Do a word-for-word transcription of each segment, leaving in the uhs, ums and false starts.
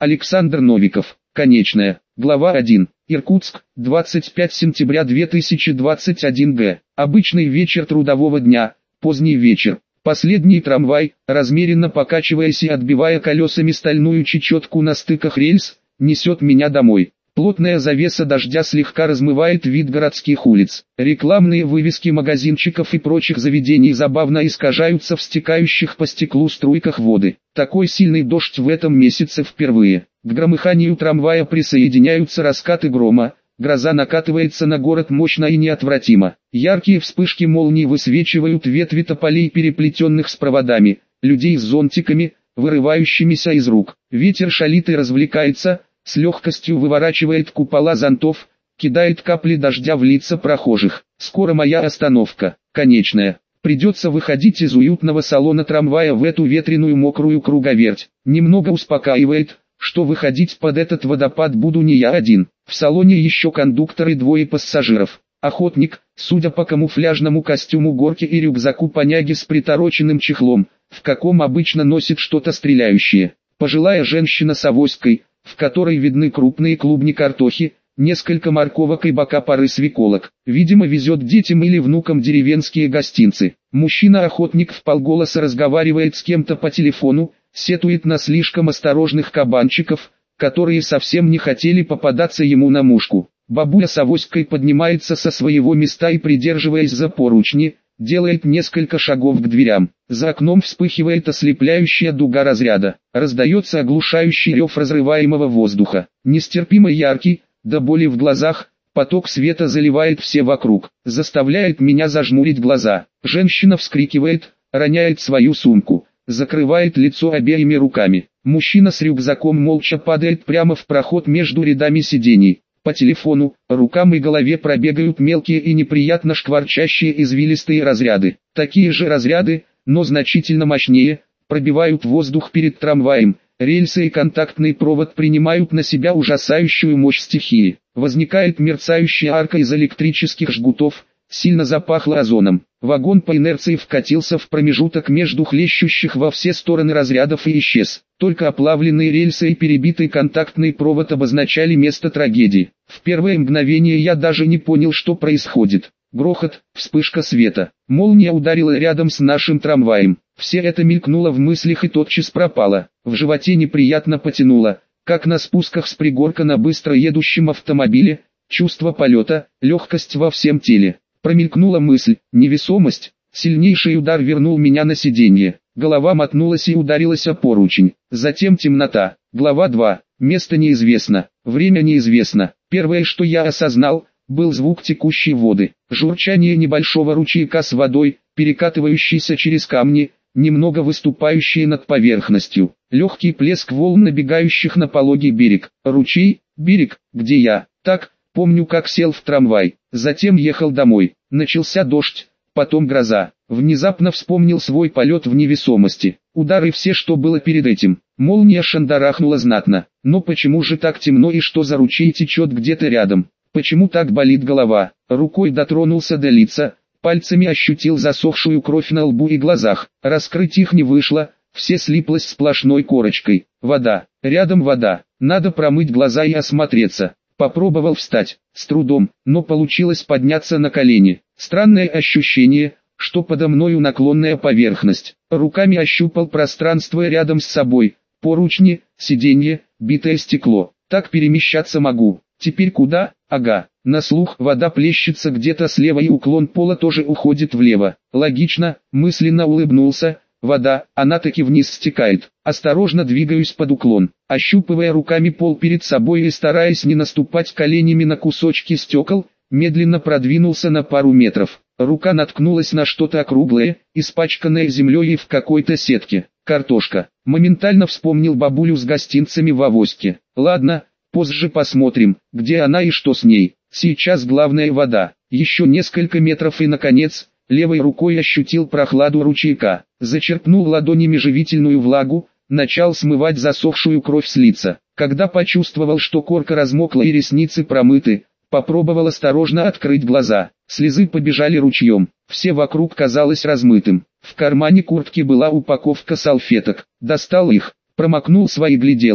Александр Новиков. Конечная. Глава один. Иркутск, двадцать пятое сентября две тысячи двадцать первого г. Обычный вечер трудового дня, поздний вечер. Последний трамвай, размеренно покачиваясь и отбивая колесами стальную чечетку на стыках рельс, несет меня домой. Плотная завеса дождя слегка размывает вид городских улиц. Рекламные вывески магазинчиков и прочих заведений забавно искажаются в стекающих по стеклу струйках воды. Такой сильный дождь в этом месяце впервые. К громыханию трамвая присоединяются раскаты грома. Гроза накатывается на город мощно и неотвратимо. Яркие вспышки молний высвечивают ветви тополей, переплетенных с проводами, людей с зонтиками, вырывающимися из рук. Ветер шалит и развлекается, с легкостью выворачивает купола зонтов, кидает капли дождя в лица прохожих. Скоро моя остановка, конечная. Придется выходить из уютного салона трамвая в эту ветреную мокрую круговерть. Немного успокаивает, что выходить под этот водопад буду не я один. В салоне еще кондуктор и двое пассажиров. Охотник, судя по камуфляжному костюму горки и рюкзаку поняги с притороченным чехлом, в каком обычно носит что-то стреляющее. Пожилая женщина с авоськой, в которой видны крупные клубни картохи, несколько морковок и бока пары свеколок. Видимо, везет детям или внукам деревенские гостинцы. Мужчина-охотник вполголоса разговаривает с кем-то по телефону, сетует на слишком осторожных кабанчиков, которые совсем не хотели попадаться ему на мушку. Бабуля с авоськой поднимается со своего места и, придерживаясь за поручни, делает несколько шагов к дверям. За окном вспыхивает ослепляющая дуга разряда. Раздается оглушающий рев разрываемого воздуха. Нестерпимо яркий, до боли в глазах, поток света заливает все вокруг, заставляет меня зажмурить глаза. Женщина вскрикивает, роняет свою сумку, закрывает лицо обеими руками. Мужчина с рюкзаком молча падает прямо в проход между рядами сидений. По телефону, рукам и голове пробегают мелкие и неприятно шкварчащие извилистые разряды. Такие же разряды, но значительно мощнее, пробивают воздух перед трамваем. Рельсы и контактный провод принимают на себя ужасающую мощь стихии. Возникает мерцающая арка из электрических жгутов, сильно запахло озоном. Вагон по инерции вкатился в промежуток между хлещущих во все стороны разрядов и исчез. Только оплавленные рельсы и перебитый контактный провод обозначали место трагедии. В первое мгновение я даже не понял, что происходит. Грохот, вспышка света. Молния ударила рядом с нашим трамваем. Все это мелькнуло в мыслях и тотчас пропало. В животе неприятно потянуло, как на спусках с пригорка на быстро едущем автомобиле. Чувство полета, легкость во всем теле. Промелькнула мысль, невесомость. Сильнейший удар вернул меня на сиденье. Голова мотнулась и ударилась о поручень. Затем темнота. Глава два. Место неизвестно. Время неизвестно. Первое, что я осознал, был звук текущей воды. Журчание небольшого ручейка с водой, перекатывающийся через камни, немного выступающие над поверхностью. Легкий плеск волн, набегающих на пологий берег. Ручей, берег, где я. Так, помню, как сел в трамвай. Затем ехал домой. Начался дождь, потом гроза. Внезапно вспомнил свой полет в невесомости. Удары, все, что было перед этим. Молния шандарахнула знатно. Но почему же так темно и что за ручей течет где-то рядом? Почему так болит голова? Рукой дотронулся до лица, пальцами ощутил засохшую кровь на лбу и глазах. Раскрыть их не вышло, все слиплось сплошной корочкой. Вода. Рядом вода. Надо промыть глаза и осмотреться. Попробовал встать, с трудом, но получилось подняться на колени. Странное ощущение, что подо мною наклонная поверхность. Руками ощупал пространство рядом с собой. Поручни, сиденье, битое стекло. Так перемещаться могу. Теперь куда? Ага. На слух, вода плещется где-то слева и уклон пола тоже уходит влево. Логично, мысленно улыбнулся. Вода, она таки вниз стекает. Осторожно двигаюсь под уклон, ощупывая руками пол перед собой и стараясь не наступать коленями на кусочки стекол, медленно продвинулся на пару метров. Рука наткнулась на что-то округлое, испачканное землей и в какой-то сетке. Картошка. Моментально вспомнил бабулю с гостинцами в авоське. Ладно, позже посмотрим, где она и что с ней. Сейчас главное вода. Еще несколько метров и, наконец, левой рукой ощутил прохладу ручейка. Зачерпнул ладонями живительную влагу, начал смывать засохшую кровь с лица. Когда почувствовал, что корка размокла и ресницы промыты, попробовал осторожно открыть глаза. Слезы побежали ручьем. Все вокруг казалось размытым. В кармане куртки была упаковка салфеток. Достал их, промокнул свои гляделки.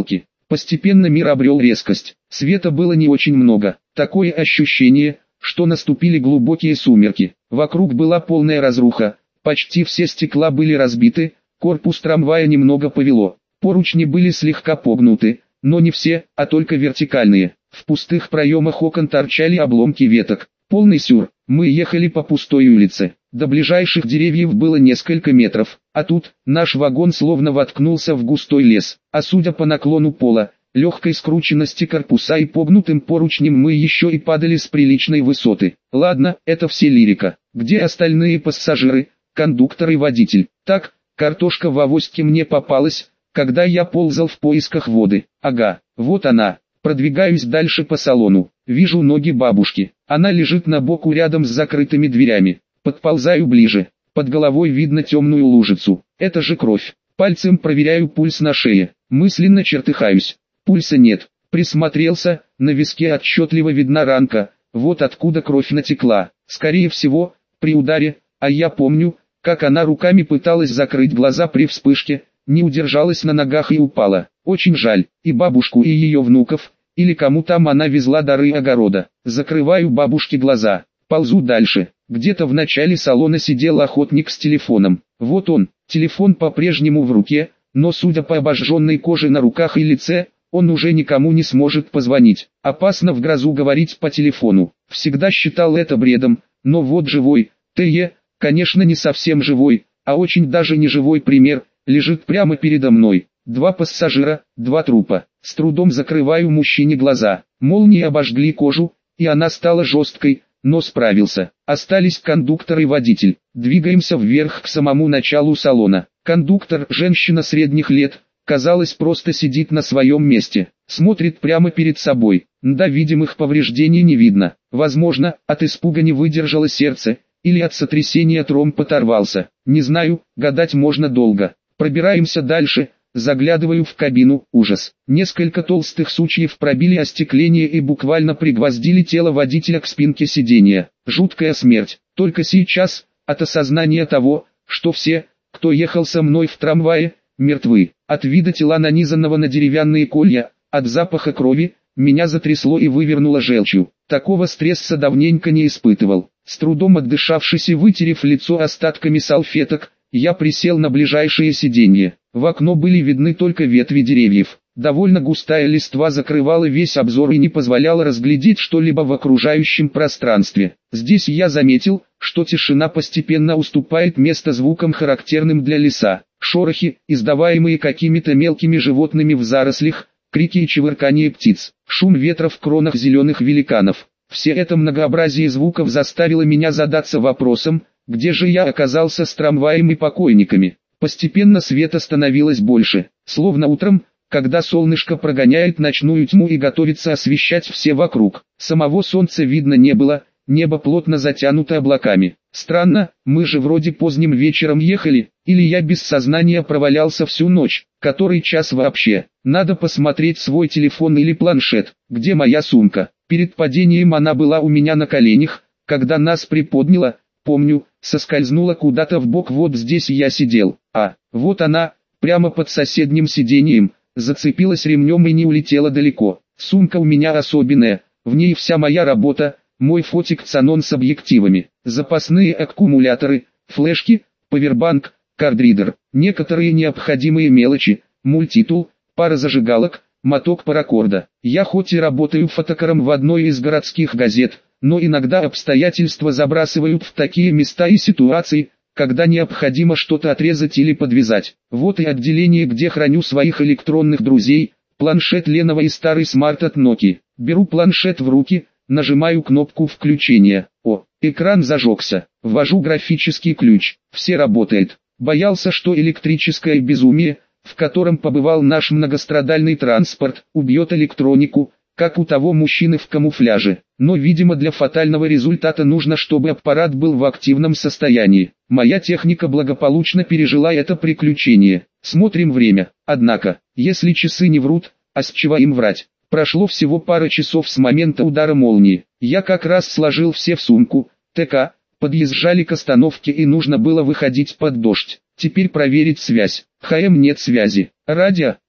Постепенно мир обрел резкость. Света было не очень много. Такое ощущение, что наступили глубокие сумерки. Вокруг была полная разруха. Почти все стекла были разбиты, корпус трамвая немного повело. Поручни были слегка погнуты, но не все, а только вертикальные. В пустых проемах окон торчали обломки веток. Полный сюр. Мы ехали по пустой улице. До ближайших деревьев было несколько метров, а тут наш вагон словно воткнулся в густой лес. А судя по наклону пола, легкой скрученности корпуса и погнутым поручням, мы еще и падали с приличной высоты. Ладно, это все лирика. Где остальные пассажиры, кондуктор и водитель? Так, картошка в авоське мне попалась, когда я ползал в поисках воды. Ага, вот она. Продвигаюсь дальше по салону. Вижу ноги бабушки. Она лежит на боку рядом с закрытыми дверями. Подползаю ближе. Под головой видно темную лужицу. Это же кровь. Пальцем проверяю пульс на шее. Мысленно чертыхаюсь. Пульса нет. Присмотрелся, на виске отчетливо видна ранка. Вот откуда кровь натекла. Скорее всего, при ударе, а я помню, как она руками пыталась закрыть глаза при вспышке, не удержалась на ногах и упала. Очень жаль, и бабушку, и ее внуков, или кому там она везла дары огорода. Закрываю бабушке глаза, ползу дальше. Где-то в начале салона сидел охотник с телефоном. Вот он, телефон по-прежнему в руке, но судя по обожженной коже на руках и лице, он уже никому не сможет позвонить. Опасно в грозу говорить по телефону. Всегда считал это бредом, но вот живой, Т.Е., конечно не совсем живой, а очень даже не живой пример, лежит прямо передо мной. Два пассажира, два трупа. С трудом закрываю мужчине глаза. Молнии обожгли кожу, и она стала жесткой, но справился. Остались кондуктор и водитель. Двигаемся вверх к самому началу салона. Кондуктор, женщина средних лет, казалось, просто сидит на своем месте. Смотрит прямо перед собой. Да, видимых повреждений не видно. Возможно, от испуга не выдержало сердце, или от сотрясения тромб оторвался. Не знаю, гадать можно долго. Пробираемся дальше. Заглядываю в кабину, ужас. Несколько толстых сучьев пробили остекление и буквально пригвоздили тело водителя к спинке сиденья. Жуткая смерть. Только сейчас, от осознания того, что все, кто ехал со мной в трамвае, мертвы. От вида тела, нанизанного на деревянные колья, от запаха крови, меня затрясло и вывернуло желчью. Такого стресса давненько не испытывал. С трудом отдышавшись и вытерев лицо остатками салфеток, я присел на ближайшее сиденье. В окно были видны только ветви деревьев. Довольно густая листва закрывала весь обзор и не позволяла разглядеть что-либо в окружающем пространстве. Здесь я заметил, что тишина постепенно уступает место звукам, характерным для леса. Шорохи, издаваемые какими-то мелкими животными в зарослях, крики и чевырканье птиц, шум ветра в кронах зеленых великанов. Все это многообразие звуков заставило меня задаться вопросом, где же я оказался с трамваем и покойниками. Постепенно света становилось больше, словно утром, когда солнышко прогоняет ночную тьму и готовится освещать все вокруг. Самого солнца видно не было, небо плотно затянуто облаками. Странно, мы же вроде поздним вечером ехали, или я без сознания провалялся всю ночь. Который час вообще? Надо посмотреть свой телефон или планшет. Где моя сумка? Перед падением она была у меня на коленях, когда нас приподняло, помню, соскользнула куда-то в бок. Вот здесь я сидел, а, вот она, прямо под соседним сиденьем, зацепилась ремнем и не улетела далеко. Сумка у меня особенная, в ней вся моя работа, мой фотик Canon с объективами, запасные аккумуляторы, флешки, павербанк, кардридер, некоторые необходимые мелочи, мультитул, пара зажигалок, моток паракорда. Я хоть и работаю фотокаром в одной из городских газет, но иногда обстоятельства забрасывают в такие места и ситуации, когда необходимо что-то отрезать или подвязать. Вот и отделение, где храню своих электронных друзей, планшет Lenovo и старый смарт от Nokia. Беру планшет в руки, нажимаю кнопку включения. О, экран зажегся. Ввожу графический ключ. Все работает. Боялся, что электрическое безумие, в котором побывал наш многострадальный транспорт, убьет электронику, как у того мужчины в камуфляже. Но, видимо, для фатального результата нужно, чтобы аппарат был в активном состоянии. Моя техника благополучно пережила это приключение. Смотрим время. Однако, если часы не врут, а с чего им врать? Прошло всего пара часов с момента удара молнии. Я как раз сложил все в сумку. ТК, подъезжали к остановке и нужно было выходить под дождь. Теперь проверить связь. ХМ нет связи. Радио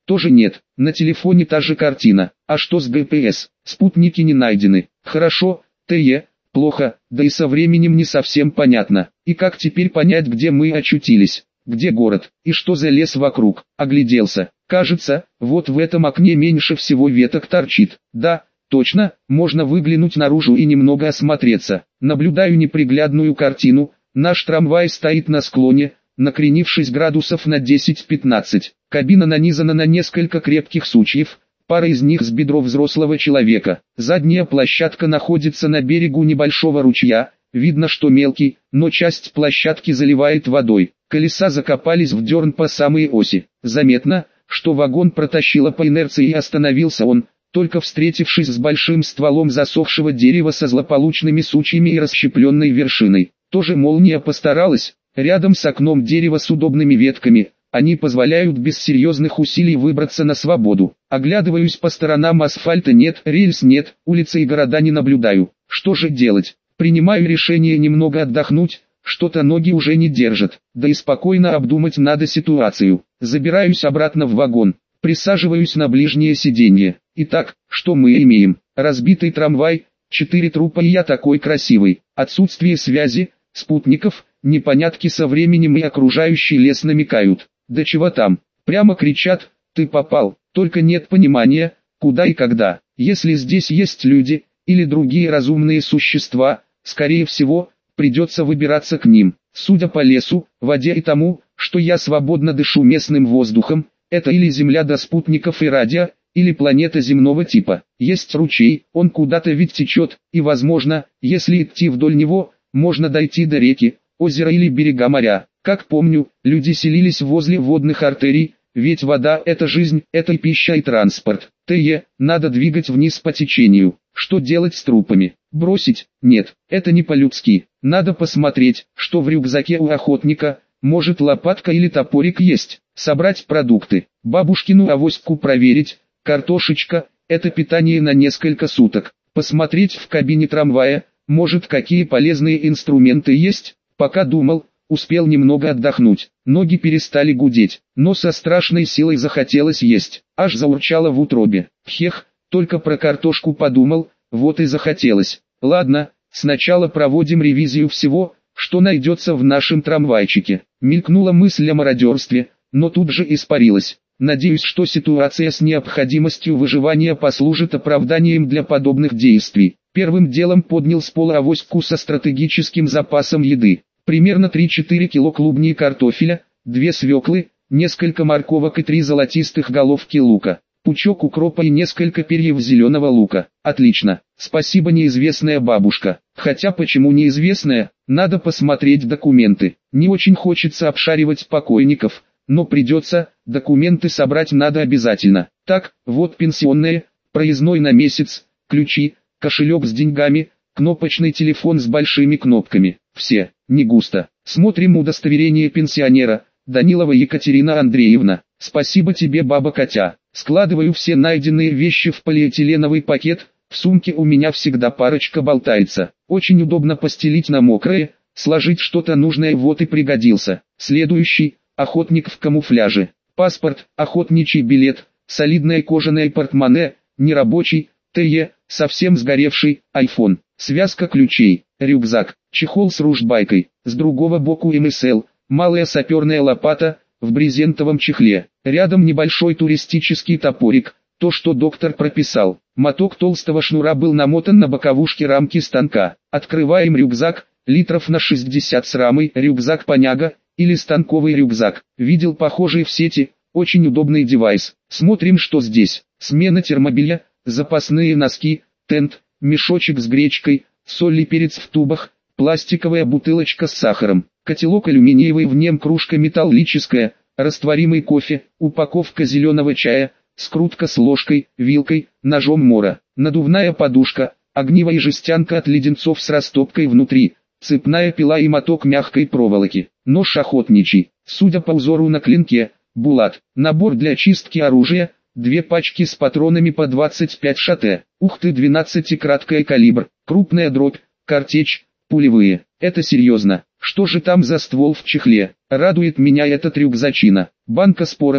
Тоже нет, на телефоне та же картина. А что с гэ пэ эс? Спутники не найдены. Хорошо, тэ е, плохо, да и со временем не совсем понятно. И как теперь понять, где мы очутились? Где город? И что за лес вокруг? Огляделся. Кажется, вот в этом окне меньше всего веток торчит. Да, точно, можно выглянуть наружу и немного осмотреться. Наблюдаю неприглядную картину. Наш трамвай стоит на склоне, накренившись градусов на десять-пятнадцать. Кабина нанизана на несколько крепких сучьев, пара из них с бедро взрослого человека. Задняя площадка находится на берегу небольшого ручья, видно, что мелкий, но часть площадки заливает водой. Колеса закопались в дерн по самой оси. Заметно, что вагон протащило по инерции и остановился он, только встретившись с большим стволом засохшего дерева со злополучными сучьями и расщепленной вершиной. Тоже молния постаралась, рядом с окном дерево с удобными ветками, они позволяют без серьезных усилий выбраться на свободу. Оглядываюсь по сторонам, асфальта нет, рельс нет, улицы и города не наблюдаю. Что же делать? Принимаю решение немного отдохнуть, что-то ноги уже не держат, да и спокойно обдумать надо ситуацию. Забираюсь обратно в вагон, присаживаюсь на ближнее сиденье. Итак, что мы имеем? Разбитый трамвай, четыре трупа и я такой красивый, отсутствие связи, спутников, непонятки со временем и окружающий лес намекают. Да чего там, прямо кричат, ты попал, только нет понимания, куда и когда. Если здесь есть люди, или другие разумные существа, скорее всего, придется выбираться к ним. Судя по лесу, воде и тому, что я свободно дышу местным воздухом, это или Земля до спутников и радио, или планета земного типа. Есть ручей, он куда-то ведь течет, и возможно, если идти вдоль него, можно дойти до реки, озера или берега моря. Как помню, люди селились возле водных артерий, ведь вода – это жизнь, это и пища и транспорт. тэ е, надо двигать вниз по течению. Что делать с трупами? Бросить? Нет, это не по-людски. Надо посмотреть, что в рюкзаке у охотника, может лопатка или топорик есть. Собрать продукты, бабушкину авоську проверить, картошечка – это питание на несколько суток. Посмотреть в кабине трамвая, может какие полезные инструменты есть. Пока думал, успел немного отдохнуть. Ноги перестали гудеть, но со страшной силой захотелось есть. Аж заурчало в утробе. Хех, только про картошку подумал, вот и захотелось. Ладно, сначала проводим ревизию всего, что найдется в нашем трамвайчике. Мелькнула мысль о мародерстве, но тут же испарилась. Надеюсь, что ситуация с необходимостью выживания послужит оправданием для подобных действий. Первым делом поднял с пола авоську со стратегическим запасом еды. Примерно три-четыре кило клубней картофеля, две свеклы, несколько морковок и три золотистых головки лука, пучок укропа и несколько перьев зеленого лука. Отлично, спасибо, неизвестная бабушка. Хотя почему неизвестная, надо посмотреть документы. Не очень хочется обшаривать покойников, но придется, документы собрать надо обязательно. Так, вот пенсионные, проездной на месяц, ключи, кошелек с деньгами, кнопочный телефон с большими кнопками. Все, не густо. Смотрим удостоверение пенсионера, Данилова Екатерина Андреевна. Спасибо тебе, баба Катя. Складываю все найденные вещи в полиэтиленовый пакет, в сумке у меня всегда парочка болтается. Очень удобно постелить на мокрое, сложить что-то нужное, вот и пригодился. Следующий, охотник в камуфляже. Паспорт, охотничий билет, солидное кожаное портмоне, нерабочий, тэ е, совсем сгоревший, айфон. Связка ключей, рюкзак, чехол с ружбайкой, с другого боку эм эс эл, малая саперная лопата, в брезентовом чехле. Рядом небольшой туристический топорик, то, что доктор прописал. Моток толстого шнура был намотан на боковушке рамки станка. Открываем рюкзак, литров на шестьдесят с рамой, рюкзак поняга, или станковый рюкзак. Видел похожий в сети, очень удобный девайс. Смотрим, что здесь. Смена термобелья, запасные носки, тент, мешочек с гречкой, соль и перец в тубах, пластиковая бутылочка с сахаром, котелок алюминиевый, в нем кружка металлическая, растворимый кофе, упаковка зеленого чая, скрутка с ложкой, вилкой, ножом мора, надувная подушка, огниво и жестянка от леденцов с растопкой внутри, цепная пила и моток мягкой проволоки, нож охотничий, судя по узору на клинке, булат, набор для чистки оружия, две пачки с патронами по двадцать пять шт, ух ты, двенадцатикратный калибр, крупная дробь, картечь, пулевые. Это серьезно. Что же там за ствол в чехле? Радует меня этот рюкзачина. Банка с порохом,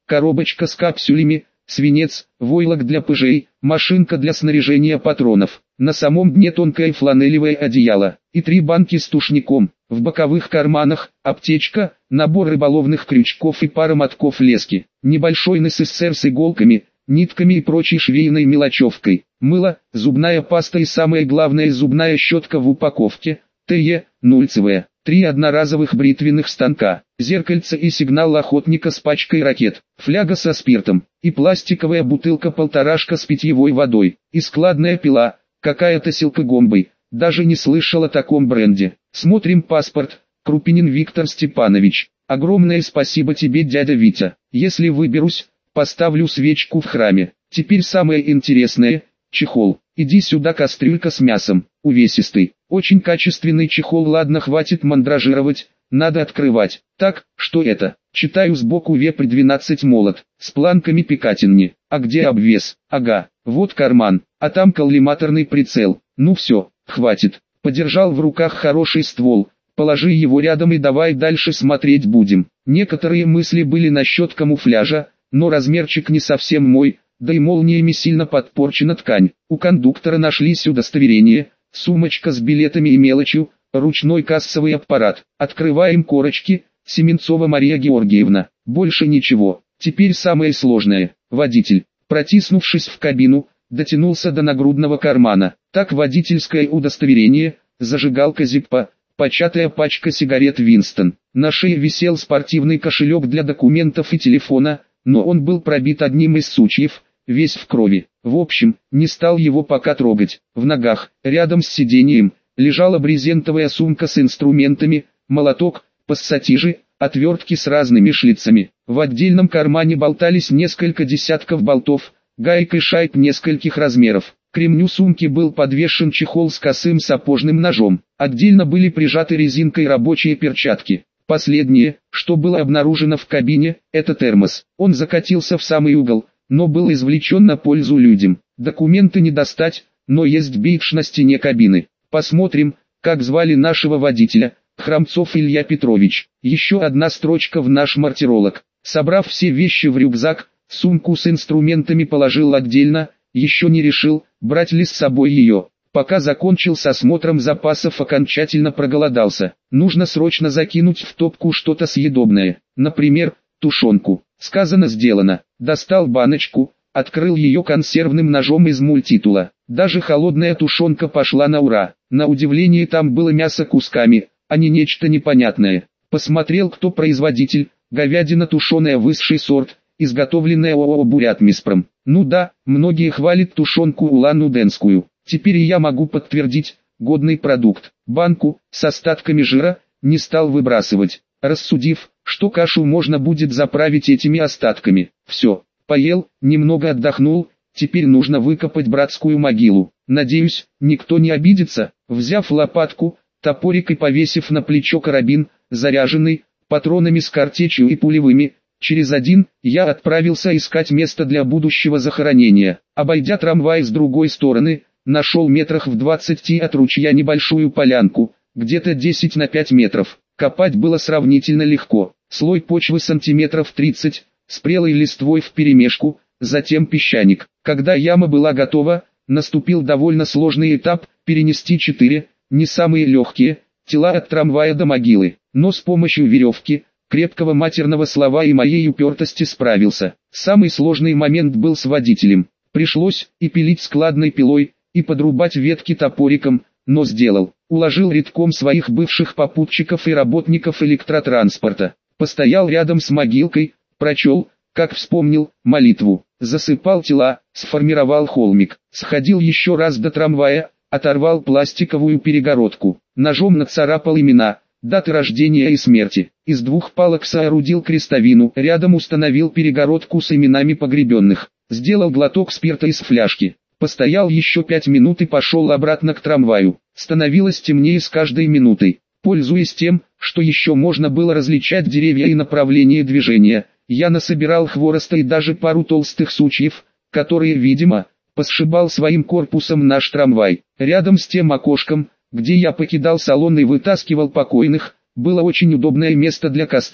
коробочка с капсулями, свинец, войлок для пыжей, машинка для снаряжения патронов. На самом дне тонкое фланелевое одеяло и три банки с тушником. В боковых карманах аптечка, набор рыболовных крючков и пара мотков лески. Небольшой НССР с иголками, нитками и прочей швейной мелочевкой. Мыло, зубная паста и самое главное зубная щетка в упаковке. ТЕ, нульцевая. Три одноразовых бритвенных станка, зеркальце и сигнал охотника с пачкой ракет, фляга со спиртом, и пластиковая бутылка-полторашка с питьевой водой, и складная пила, какая-то с силкогомбой, даже не слышал о таком бренде. Смотрим паспорт, Крупинин Виктор Степанович. Огромное спасибо тебе, дядя Витя. Если выберусь, поставлю свечку в храме. Теперь самое интересное, чехол. Иди сюда, кастрюлька с мясом, увесистый, очень качественный чехол. Ладно, хватит мандражировать, надо открывать. Так, что это? Читаю сбоку вепрь двенадцать молот, с планками пикатинни. А где обвес? Ага, вот карман, а там коллиматорный прицел. Ну все, хватит. Подержал в руках хороший ствол, положи его рядом и давай дальше смотреть будем. Некоторые мысли были насчет камуфляжа, но размерчик не совсем мой. Да и молниями сильно подпорчена ткань. У кондуктора нашлись удостоверения, сумочка с билетами и мелочью, ручной кассовый аппарат. Открываем корочки, Семенцова Мария Георгиевна. Больше ничего. Теперь самое сложное. Водитель, протиснувшись в кабину, дотянулся до нагрудного кармана. Так, водительское удостоверение, зажигалка Зиппо, початая пачка сигарет Винстон. На шее висел спортивный кошелек для документов и телефона, но он был пробит одним из сучьев, весь в крови. В общем, не стал его пока трогать. В ногах, рядом с сиденьем, лежала брезентовая сумка с инструментами, молоток, пассатижи, отвертки с разными шлицами. В отдельном кармане болтались несколько десятков болтов, гаек и шайб нескольких размеров. К ремню сумки был подвешен чехол с косым сапожным ножом. Отдельно были прижаты резинкой рабочие перчатки. Последнее, что было обнаружено в кабине, это термос. Он закатился в самый угол, но был извлечен на пользу людям. Документы не достать, но есть бейдж на стене кабины. Посмотрим, как звали нашего водителя. Храмцов Илья Петрович. Еще одна строчка в наш мартиролог. Собрав все вещи в рюкзак, сумку с инструментами положил отдельно, еще не решил, брать ли с собой ее. Пока закончил с осмотром запасов, окончательно проголодался. Нужно срочно закинуть в топку что-то съедобное, например, тушенку. Сказано, сделано. Достал баночку, открыл ее консервным ножом из мультитула. Даже холодная тушенка пошла на ура. На удивление, там было мясо кусками, а не нечто непонятное. Посмотрел, кто производитель. Говядина тушеная высший сорт, изготовленная ООО «Бурятмиспром». Ну да, многие хвалят тушенку улан-удэнскую. Теперь и я могу подтвердить, годный продукт. Банку, с остатками жира, не стал выбрасывать, рассудив, что кашу можно будет заправить этими остатками. Все, поел, немного отдохнул, теперь нужно выкопать братскую могилу. Надеюсь, никто не обидится. Взяв лопатку, топорик и повесив на плечо карабин, заряженный, патронами с картечью и пулевыми, через один, я отправился искать место для будущего захоронения. Обойдя трамвай с другой стороны, нашел метрах в двадцати от ручья небольшую полянку, где-то десять на пять метров. Копать было сравнительно легко. Слой почвы сантиметров тридцать, с прелой листвой вперемешку, затем песчаник. Когда яма была готова, наступил довольно сложный этап – перенести четыре, не самые легкие, тела от трамвая до могилы. Но с помощью веревки, крепкого матерного слова и моей упертости справился. Самый сложный момент был с водителем. Пришлось и пилить складной пилой, и подрубать ветки топориком, но сделал. Уложил редком своих бывших попутчиков и работников электротранспорта. Постоял рядом с могилкой, прочел, как вспомнил, молитву. Засыпал тела, сформировал холмик. Сходил еще раз до трамвая, оторвал пластиковую перегородку. Ножом нацарапал имена, даты рождения и смерти. Из двух палок соорудил крестовину. Рядом установил перегородку с именами погребенных. Сделал глоток спирта из фляжки. Постоял еще пять минут и пошел обратно к трамваю. Становилось темнее с каждой минутой. Пользуясь тем, что еще можно было различать деревья и направление движения, я насобирал хвороста и даже пару толстых сучьев, которые, видимо, посшибал своим корпусом наш трамвай. Рядом с тем окошком, где я покидал салон и вытаскивал покойных, было очень удобное место для костра.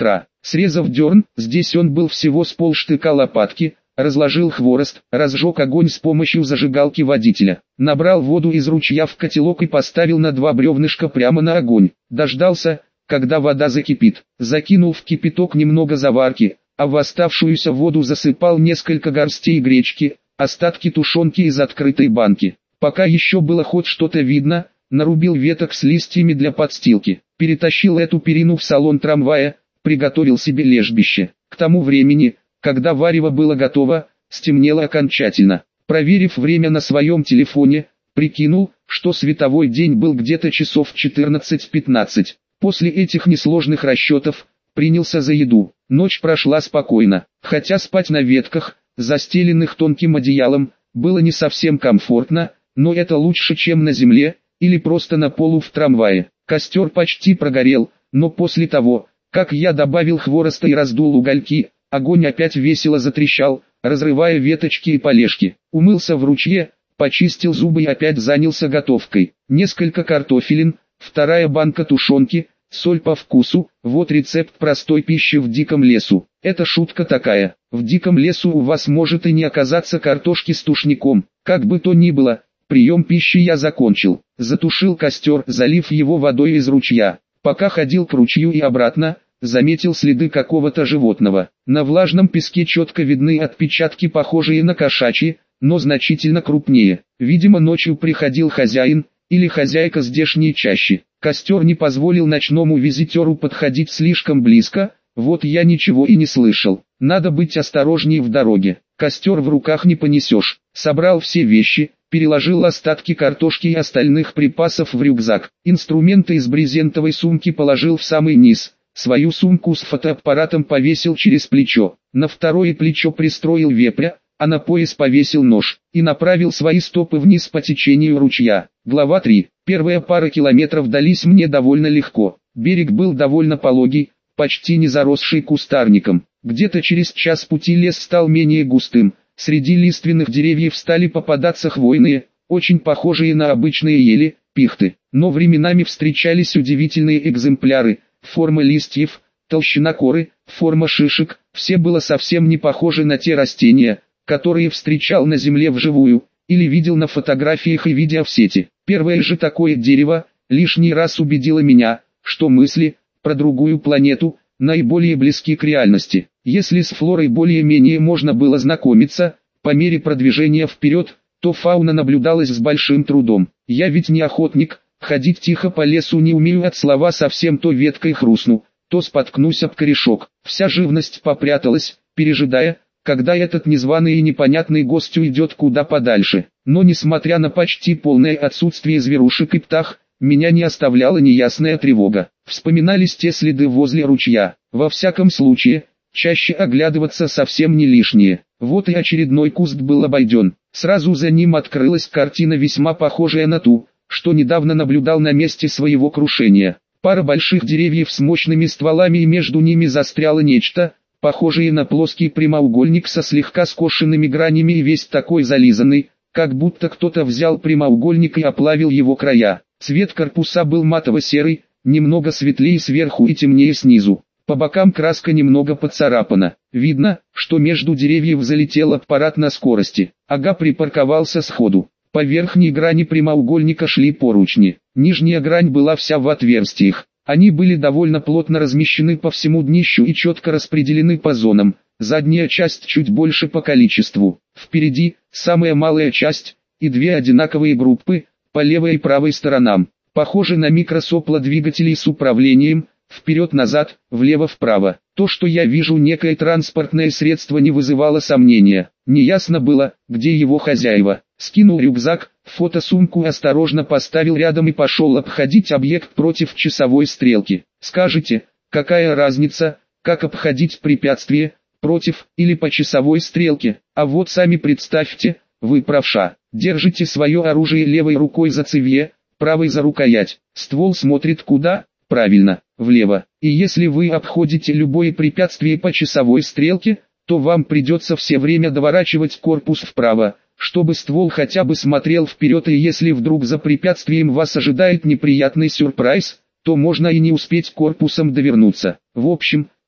Срезав дерн, здесь он был всего с полштыка лопатки, разложил хворост, разжег огонь с помощью зажигалки водителя, набрал воду из ручья в котелок и поставил на два бревнышка прямо на огонь. Дождался, когда вода закипит, закинул в кипяток немного заварки, а в оставшуюся воду засыпал несколько горстей гречки, остатки тушенки из открытой банки. Пока еще было хоть что-то видно, нарубил веток с листьями для подстилки, перетащил эту перину в салон трамвая, приготовил себе лежбище. К тому времени, когда варево было готово, стемнело окончательно. Проверив время на своем телефоне, прикинул, что световой день был где-то часов четырнадцать-пятнадцать. После этих несложных расчетов, принялся за еду. Ночь прошла спокойно, хотя спать на ветках, застеленных тонким одеялом, было не совсем комфортно, но это лучше, чем на земле, или просто на полу в трамвае. Костер почти прогорел, но после того, как я добавил хвороста и раздул угольки, огонь опять весело затрещал, разрывая веточки и полежки. Умылся в ручье, почистил зубы и опять занялся готовкой. Несколько картофелин, вторая банка тушенки, соль по вкусу, вот рецепт простой пищи в диком лесу. Это шутка такая, в диком лесу у вас может и не оказаться картошки с тушником. Как бы то ни было, прием пищи я закончил. Затушил костер, залив его водой из ручья. Пока ходил к ручью и обратно, заметил следы какого-то животного. На влажном песке четко видны отпечатки, похожие на кошачьи, но значительно крупнее. Видимо, ночью приходил хозяин, или хозяйка здешней чащи. Костер не позволил ночному визитеру подходить слишком близко, вот я ничего и не слышал. Надо быть осторожнее в дороге, костер в руках не понесешь. Собрал все вещи, переложил остатки картошки и остальных припасов в рюкзак. Инструменты из брезентовой сумки положил в самый низ. Свою сумку с фотоаппаратом повесил через плечо. На второе плечо пристроил вепря, а на пояс повесил нож, и направил свои стопы вниз по течению ручья. Глава три. Первая пара километров дались мне довольно легко. Берег был довольно пологий, почти не заросший кустарником. Где-то через час пути лес стал менее густым. Среди лиственных деревьев стали попадаться хвойные, очень похожие на обычные ели, пихты. Но временами встречались удивительные экземпляры, форма листьев, толщина коры, форма шишек. Все было совсем не похоже на те растения, которые встречал на земле вживую, или видел на фотографиях и видео в сети. Первое же такое дерево, лишний раз убедило меня, что мысли про другую планету наиболее близки к реальности. Если с флорой более-менее можно было знакомиться, по мере продвижения вперед, то фауна наблюдалась с большим трудом. Я ведь не охотник, ходить тихо по лесу не умею, от слова совсем то веткой хрустну, то споткнусь об корешок. Вся живность попряталась, пережидая, когда этот незваный и непонятный гость уйдет куда подальше. Но несмотря на почти полное отсутствие зверушек и птах, меня не оставляла неясная тревога. Вспоминались те следы возле ручья. Во всяком случае, чаще оглядываться совсем не лишнее. Вот и очередной куст был обойден. Сразу за ним открылась картина, весьма похожая на ту, что недавно наблюдал на месте своего крушения. Пара больших деревьев с мощными стволами, и между ними застряло нечто, похожее на плоский прямоугольник со слегка скошенными гранями и весь такой зализанный, как будто кто-то взял прямоугольник и оплавил его края. Цвет корпуса был матово-серый, немного светлее сверху и темнее снизу. По бокам краска немного поцарапана. Видно, что между деревьев залетел аппарат на скорости. Ага, припарковался сходу. По верхней грани прямоугольника шли поручни. Нижняя грань была вся в отверстиях. Они были довольно плотно размещены по всему днищу и четко распределены по зонам. Задняя часть чуть больше по количеству. Впереди, самая малая часть, и две одинаковые группы, по левой и правой сторонам. Похожи на микросопла двигателей с управлением, вперед-назад, влево-вправо. То, что я вижу некое транспортное средство, не вызывало сомнения. Неясно было, где его хозяева. Скинул рюкзак, фотосумку осторожно поставил рядом и пошел обходить объект против часовой стрелки. Скажите, какая разница, как обходить препятствие, против или по часовой стрелке? А вот сами представьте, вы правша, держите свое оружие левой рукой за цевье, правой за рукоять. Ствол смотрит куда? Правильно, влево. И если вы обходите любое препятствие по часовой стрелке, то вам придется все время доворачивать корпус вправо, чтобы ствол хотя бы смотрел вперед, и если вдруг за препятствием вас ожидает неприятный сюрприз, то можно и не успеть корпусом довернуться. В общем,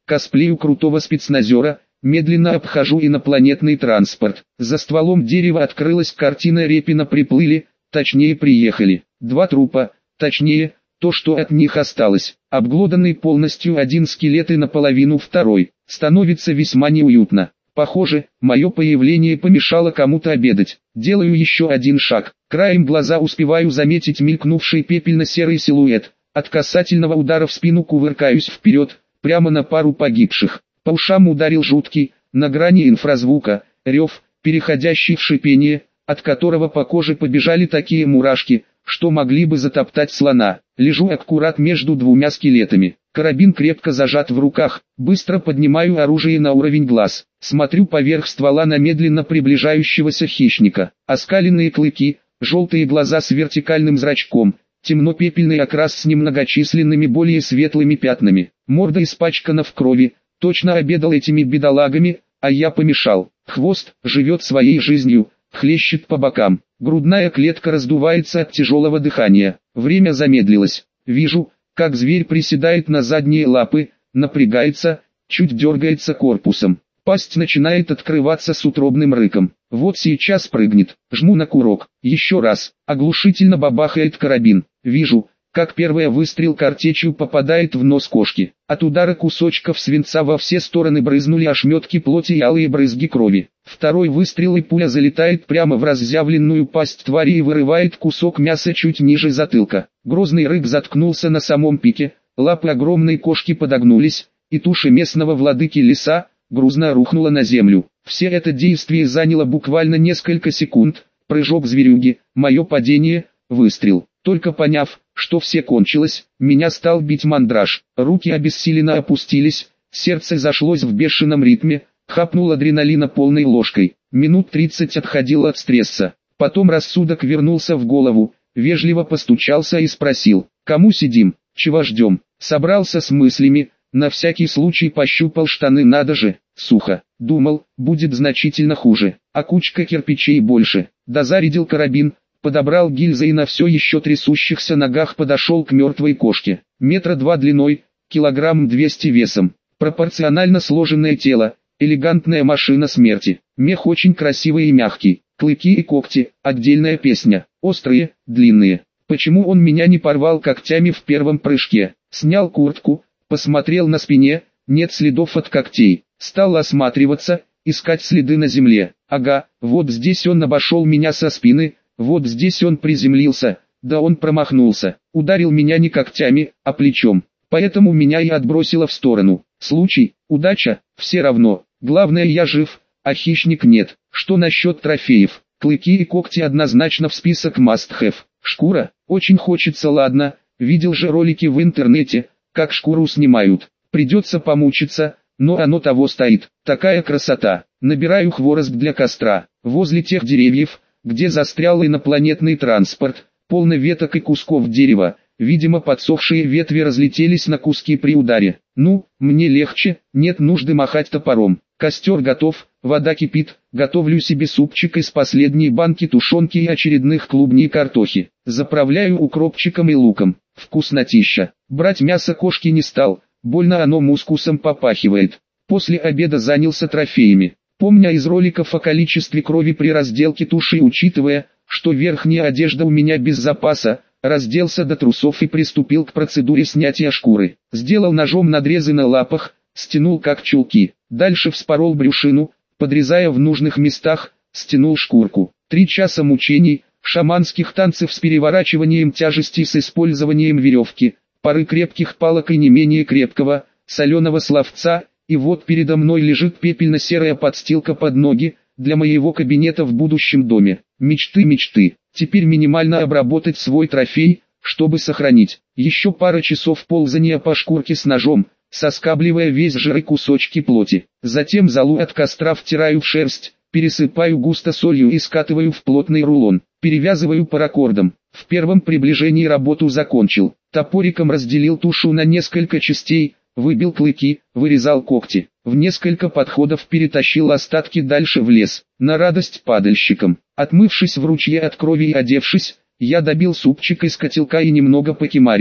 косплею крутого спецназера, медленно обхожу инопланетный транспорт. За стволом дерева открылась картина Репина приплыли, точнее приехали. Два трупа, точнее, то что от них осталось. Обглоданный полностью один скелет и наполовину второй. Становится весьма неуютно. Похоже, мое появление помешало кому-то обедать. Делаю еще один шаг. Краем глаза успеваю заметить мелькнувший пепельно-серый силуэт. От касательного удара в спину кувыркаюсь вперед, прямо на пару погибших. По ушам ударил жуткий, на грани инфразвука, рев, переходящий в шипение, от которого по коже побежали такие мурашки, что могли бы затоптать слона. Лежу аккурат между двумя скелетами. Карабин крепко зажат в руках, быстро поднимаю оружие на уровень глаз. Смотрю поверх ствола на медленно приближающегося хищника. Оскаленные клыки, желтые глаза с вертикальным зрачком, темно-пепельный окрас с немногочисленными более светлыми пятнами. Морда испачкана в крови, точно обедал этими бедолагами, а я помешал. Хвост живет своей жизнью, хлещет по бокам. Грудная клетка раздувается от тяжелого дыхания. Время замедлилось. Вижу, как зверь приседает на задние лапы, напрягается, чуть дергается корпусом. Пасть начинает открываться с утробным рыком. Вот сейчас прыгнет. Жму на курок. Еще раз. Оглушительно бабахает карабин. Вижу, как первый выстрел картечью попадает в нос кошки. От удара кусочков свинца во все стороны брызнули ошметки плоти и алые брызги крови. Второй выстрел и пуля залетает прямо в разъявленную пасть твари и вырывает кусок мяса чуть ниже затылка. Грозный рык заткнулся на самом пике, лапы огромной кошки подогнулись, и туша местного владыки леса грузно рухнула на землю. Все это действие заняло буквально несколько секунд. Прыжок зверюги, мое падение, выстрел. Только поняв, что все кончилось, меня стал бить мандраж. Руки обессиленно опустились, сердце зашлось в бешеном ритме, хапнул адреналина полной ложкой. Минут тридцать отходил от стресса. Потом рассудок вернулся в голову, вежливо постучался и спросил: «Кому сидим, чего ждем?» Собрался с мыслями, на всякий случай пощупал штаны, надо же, сухо. Думал, будет значительно хуже, а кучка кирпичей больше. Дозарядил карабин, подобрал гильзы и на все еще трясущихся ногах подошел к мертвой кошке. Метра два длиной, килограмм двести весом. Пропорционально сложенное тело, элегантная машина смерти. Мех очень красивый и мягкий. Клыки и когти, отдельная песня. Острые, длинные. Почему он меня не порвал когтями в первом прыжке? Снял куртку, посмотрел на спине, нет следов от когтей. Стал осматриваться, искать следы на земле. Ага, вот здесь он обошел меня со спины, вот здесь он приземлился, да он промахнулся. Ударил меня не когтями, а плечом. Поэтому меня и отбросило в сторону. Случай, удача, все равно. Главное, я жив, а хищник нет. Что насчет трофеев? Клыки и когти однозначно в список must-have. Шкура? Очень хочется, ладно. Видел же ролики в интернете, как шкуру снимают. Придется помучиться, но оно того стоит. Такая красота. Набираю хворост для костра. Возле тех деревьев, где застрял инопланетный транспорт, полно веток и кусков дерева. Видимо, подсохшие ветви разлетелись на куски при ударе. Ну, мне легче, нет нужды махать топором. Костер готов, вода кипит, готовлю себе супчик из последней банки тушенки и очередных клубней картохи. Заправляю укропчиком и луком. Вкуснотища. Брать мясо кошки не стал, больно оно мускусом попахивает. После обеда занялся трофеями. Помня из роликов о количестве крови при разделке туши и учитывая, что верхняя одежда у меня без запаса, разделся до трусов и приступил к процедуре снятия шкуры. Сделал ножом надрезы на лапах, стянул как чулки. Дальше вспорол брюшину, подрезая в нужных местах, стянул шкурку. Три часа мучений, шаманских танцев с переворачиванием тяжести с использованием веревки, пары крепких палок и не менее крепкого, соленого словца, и вот передо мной лежит пепельно-серая подстилка под ноги, для моего кабинета в будущем доме. Мечты, мечты. Теперь минимально обработать свой трофей, чтобы сохранить. Еще пара часов ползания по шкурке с ножом, соскабливая весь жир и кусочки плоти. Затем золу от костра втираю в шерсть, пересыпаю густо солью и скатываю в плотный рулон. Перевязываю паракордом. В первом приближении работу закончил. Топориком разделил тушу на несколько частей, выбил клыки, вырезал когти. В несколько подходов перетащил остатки дальше в лес. На радость падальщикам. Отмывшись в ручье от крови и одевшись, я добил супчик из котелка и немного покемарил.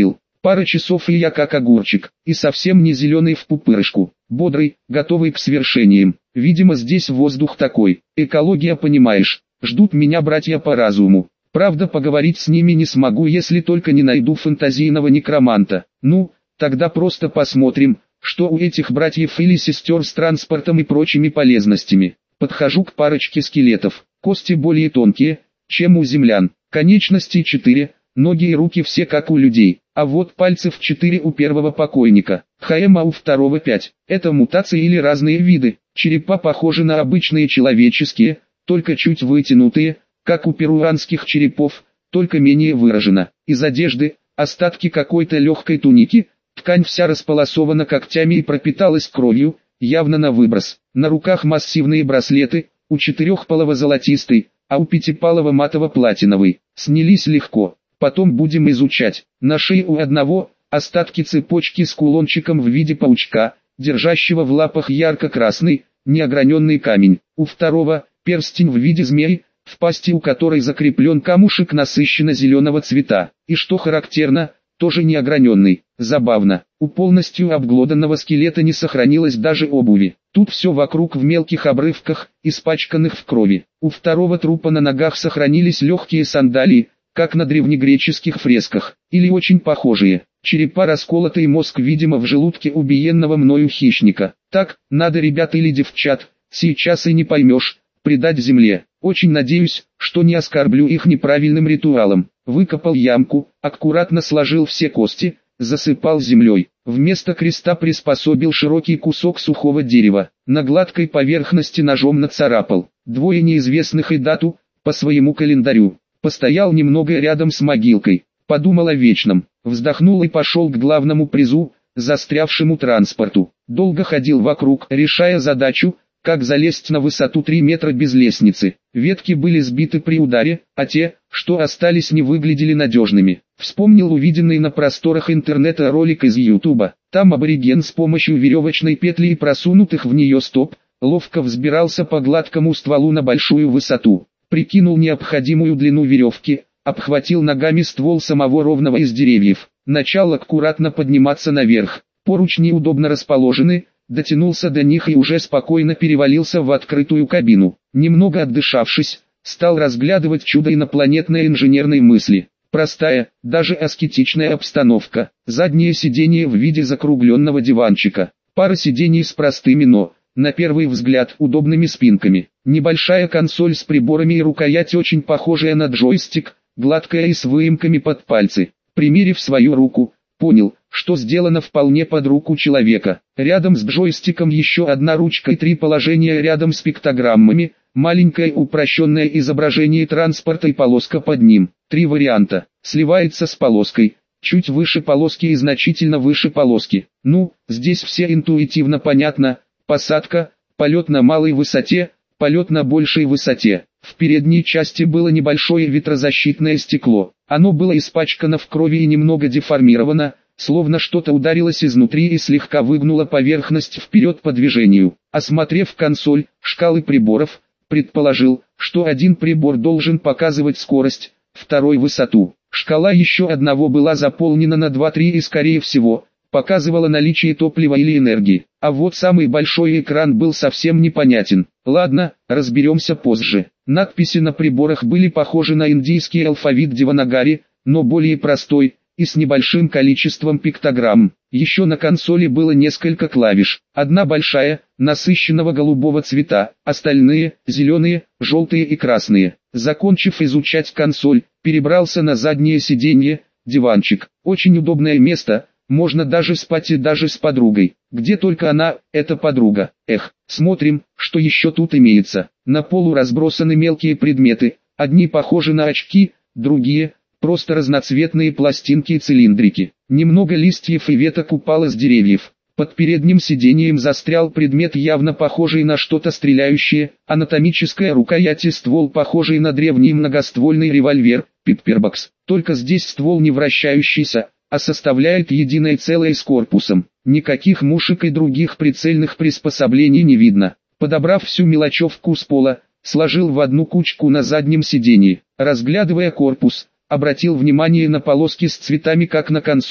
Пара часов и я как огурчик, и совсем не зеленый в пупырышку, бодрый, готовый к свершениям. Видимо, здесь воздух такой, экология, понимаешь. Ждут меня братья по разуму. Правда, поговорить с ними не смогу, если только не найду фантазийного некроманта. Ну, тогда просто посмотрим, что у этих братьев или сестер с транспортом и прочими полезностями. Подхожу к парочке скелетов. Кости более тонкие, чем у землян. Конечности четыре, ноги и руки все как у людей. А вот пальцев четыре у первого покойника. ХМ, а у второго пять. Это мутации или разные виды. Черепа похожи на обычные человеческие, только чуть вытянутые, как у перуанских черепов, только менее выражено. Из одежды, остатки какой-то легкой туники, ткань вся располосована когтями и пропиталась кровью, явно на выброс. На руках массивные браслеты, у четырехпалого золотистый, а у пятипалого матово-платиновый. Снялись легко, потом будем изучать. На шее у одного, остатки цепочки с кулончиком в виде паучка, держащего в лапах ярко-красный, неограненный камень. У второго, перстень в виде змеи, в пасти у которой закреплен камушек насыщенно-зеленого цвета. И что характерно, тоже неограненный. Забавно, у полностью обглоданного скелета не сохранилось даже обуви. Тут все вокруг в мелких обрывках, испачканных в крови. У второго трупа на ногах сохранились легкие сандалии, как на древнегреческих фресках, или очень похожие. Черепа расколотый мозг, видимо, в желудке убиенного мною хищника. Так, надо, ребят или девчат, сейчас и не поймешь, предать земле. Очень надеюсь, что не оскорблю их неправильным ритуалом. Выкопал ямку, аккуратно сложил все кости, засыпал землей. Вместо креста приспособил широкий кусок сухого дерева. На гладкой поверхности ножом нацарапал двое неизвестных и дату, по своему календарю. Постоял немного рядом с могилкой, подумал о вечном, вздохнул и пошел к главному призу, застрявшему транспорту. Долго ходил вокруг, решая задачу, как залезть на высоту три метра без лестницы. Ветки были сбиты при ударе, а те, что остались, не выглядели надежными. Вспомнил увиденный на просторах интернета ролик из ютуба. Там абориген с помощью веревочной петли и просунутых в нее стоп, ловко взбирался по гладкому стволу на большую высоту. Прикинул необходимую длину веревки, обхватил ногами ствол самого ровного из деревьев. Начал аккуратно подниматься наверх. Поручни удобно расположены, дотянулся до них и уже спокойно перевалился в открытую кабину. Немного отдышавшись, стал разглядывать чудо инопланетной инженерной мысли. Простая, даже аскетичная обстановка. Заднее сиденье в виде закругленного диванчика. Пара сидений с простыми, но, на первый взгляд, удобными спинками. Небольшая консоль с приборами и рукоять, очень похожая на джойстик, гладкая и с выемками под пальцы. Примерив свою руку, понял, что сделано вполне под руку человека. Рядом с джойстиком еще одна ручка и три положения рядом с пиктограммами, маленькое упрощенное изображение транспорта и полоска под ним. Три варианта. Сливается с полоской, чуть выше полоски и значительно выше полоски. Ну, здесь все интуитивно понятно. Посадка, полет на малой высоте, полет на большей высоте. В передней части было небольшое ветрозащитное стекло. Оно было испачкано в крови и немного деформировано, словно что-то ударилось изнутри и слегка выгнуло поверхность вперед по движению. Осмотрев консоль, шкалы приборов, предположил, что один прибор должен показывать скорость, второй высоту. Шкала еще одного была заполнена на два-три и, скорее всего, показывала наличие топлива или энергии. А вот самый большой экран был совсем непонятен. Ладно, разберемся позже. Надписи на приборах были похожи на индийский алфавит Деванагари, но более простой, и с небольшим количеством пиктограмм. Еще на консоли было несколько клавиш. Одна большая, насыщенного голубого цвета, остальные – зеленые, желтые и красные. Закончив изучать консоль, перебрался на заднее сиденье, диванчик. Очень удобное место, можно даже спать и даже с подругой. Где только она, эта подруга. Эх, смотрим, что еще тут имеется. На полу разбросаны мелкие предметы, одни похожи на очки, другие – просто разноцветные пластинки и цилиндрики. Немного листьев и веток упало с деревьев. Под передним сиденьем застрял предмет, явно похожий на что-то стреляющее, анатомическая рукоять и ствол, похожий на древний многоствольный револьвер, пиппербокс. Только здесь ствол не вращающийся, а составляет единое целое с корпусом. Никаких мушек и других прицельных приспособлений не видно. Подобрав всю мелочевку с пола, сложил в одну кучку на заднем сиденье. Разглядывая корпус, обратил внимание на полоски с цветами, как на консоли.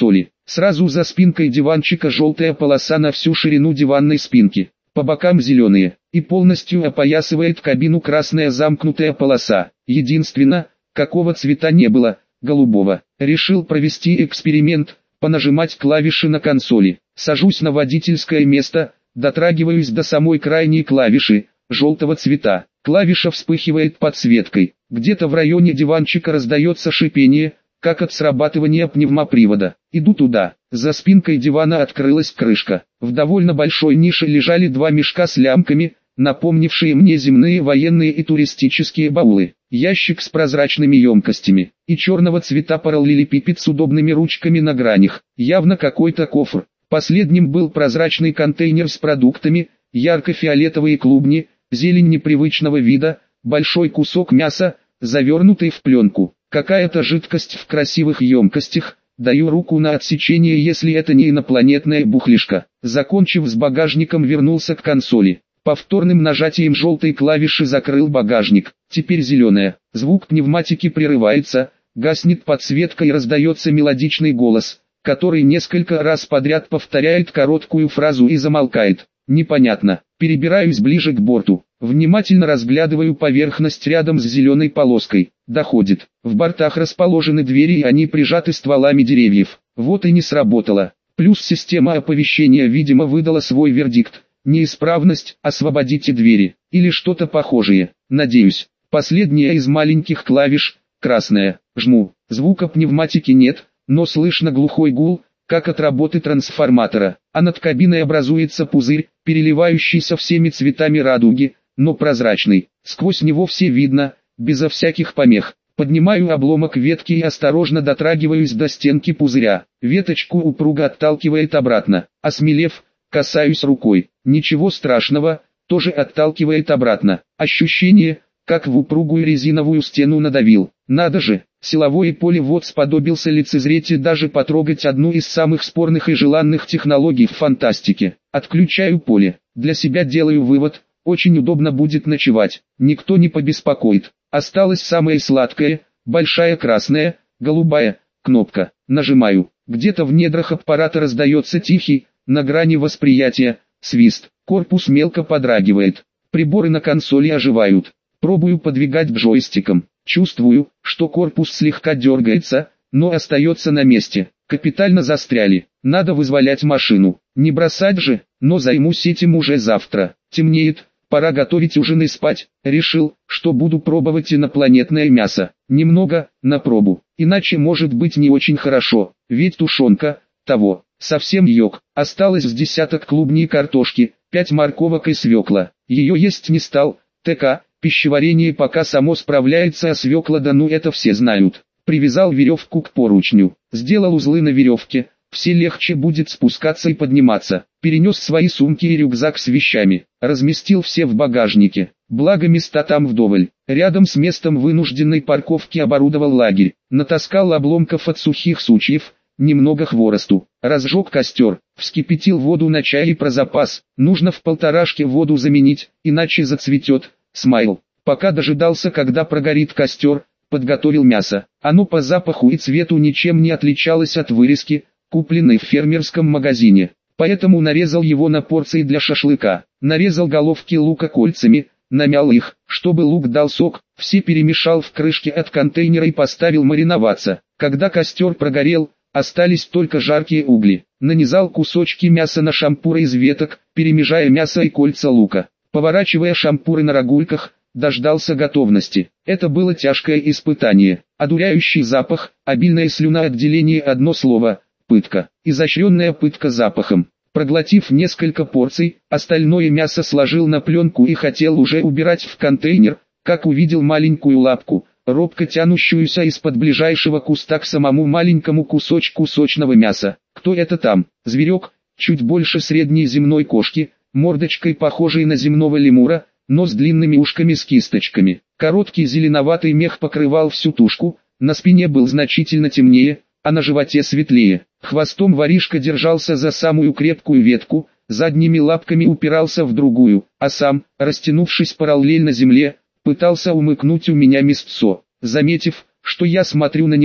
Сразу за спинкой диванчика желтая полоса на всю ширину диванной спинки, по бокам зеленые, и полностью опоясывает кабину красная замкнутая полоса. Единственно, какого цвета не было, голубого. Решил провести эксперимент, понажимать клавиши на консоли. Сажусь на водительское место, дотрагиваюсь до самой крайней клавиши, желтого цвета. Клавиша вспыхивает подсветкой. Где-то в районе диванчика раздается шипение, как от срабатывания пневмопривода. Иду туда. За спинкой дивана открылась крышка. В довольно большой нише лежали два мешка с лямками, напомнившие мне земные военные и туристические баулы. Ящик с прозрачными емкостями. И черного цвета параллелепипед с удобными ручками на гранях. Явно какой-то кофр. Последним был прозрачный контейнер с продуктами, ярко-фиолетовые клубни, зелень непривычного вида, большой кусок мяса, завернутый в пленку. Какая-то жидкость в красивых емкостях. Даю руку на отсечение, если это не инопланетная бухлишка. Закончив с багажником, вернулся к консоли. Повторным нажатием желтой клавиши закрыл багажник. Теперь зеленая. Звук пневматики прерывается, гаснет подсветка и раздается мелодичный голос, который несколько раз подряд повторяет короткую фразу и замолкает. Непонятно. Перебираюсь ближе к борту. Внимательно разглядываю поверхность рядом с зеленой полоской. Доходит. В бортах расположены двери, и они прижаты стволами деревьев. Вот и не сработало. Плюс система оповещения, видимо, выдала свой вердикт. Неисправность, освободите двери. Или что-то похожее. Надеюсь. Последняя из маленьких клавиш, красная. Жму. Звука пневматики нет, но слышно глухой гул, как от работы трансформатора. А над кабиной образуется пузырь, переливающийся всеми цветами радуги, но прозрачный. Сквозь него все видно, безо всяких помех. Поднимаю обломок ветки и осторожно дотрагиваюсь до стенки пузыря. Веточку упруго отталкивает обратно. Осмелев, касаюсь рукой. Ничего страшного, тоже отталкивает обратно. Ощущение, как в упругую резиновую стену надавил. Надо же, силовое поле вот сподобился лицезреть и даже потрогать одну из самых спорных и желанных технологий в фантастике. Отключаю поле. Для себя делаю вывод, очень удобно будет ночевать. Никто не побеспокоит. Осталось самое сладкое, большая красная, голубая, кнопка. Нажимаю. Где-то в недрах аппарата раздается тихий, на грани восприятия, свист. Корпус мелко подрагивает. Приборы на консоли оживают. Пробую подвигать джойстиком. Чувствую, что корпус слегка дергается, но остается на месте. Капитально застряли. Надо вызволять машину. Не бросать же, но займусь этим уже завтра. Темнеет, пора готовить ужин и спать. Решил, что буду пробовать инопланетное мясо. Немного, на пробу. Иначе может быть не очень хорошо. Ведь тушенка, того, совсем йог. Осталось с десяток клубней картошки, пять морковок и свекла. Ее есть не стал. ТК, пищеварение пока само справляется, а свекла да ну это все знают. Привязал веревку к поручню. Сделал узлы на веревке. Все легче будет спускаться и подниматься. Перенес свои сумки и рюкзак с вещами. Разместил все в багажнике. Благо места там вдоволь. Рядом с местом вынужденной парковки оборудовал лагерь. Натаскал обломков от сухих сучьев, немного хворосту. Разжег костер. Вскипятил воду на чай и про запас. Нужно в полторашке воду заменить, иначе зацветет. Смайл. Пока дожидался, когда прогорит костер, подготовил мясо. Оно по запаху и цвету ничем не отличалось от вырезки, купленной в фермерском магазине. Поэтому нарезал его на порции для шашлыка. Нарезал головки лука кольцами, намял их, чтобы лук дал сок, все перемешал в крышке от контейнера и поставил мариноваться. Когда костер прогорел, остались только жаркие угли. Нанизал кусочки мяса на шампуры из веток, перемежая мясо и кольца лука. Поворачивая шампуры на рогульках, дождался готовности. Это было тяжкое испытание. Одуряющий запах, обильное слюноотделение, одно слово – пытка. Изощренная пытка запахом. Проглотив несколько порций, остальное мясо сложил на пленку и хотел уже убирать в контейнер, как увидел маленькую лапку, робко тянущуюся из-под ближайшего куста к самому маленькому кусочку сочного мяса. Кто это там? Зверек, чуть больше средней земной кошки, мордочкой похожей на земного лемура, но с длинными ушками с кисточками. Короткий зеленоватый мех покрывал всю тушку, на спине был значительно темнее, а на животе светлее. Хвостом воришка держался за самую крепкую ветку, задними лапками упирался в другую, а сам, растянувшись параллельно земле, пытался умыкнуть у меня мясцо. Заметив, что я смотрю на него,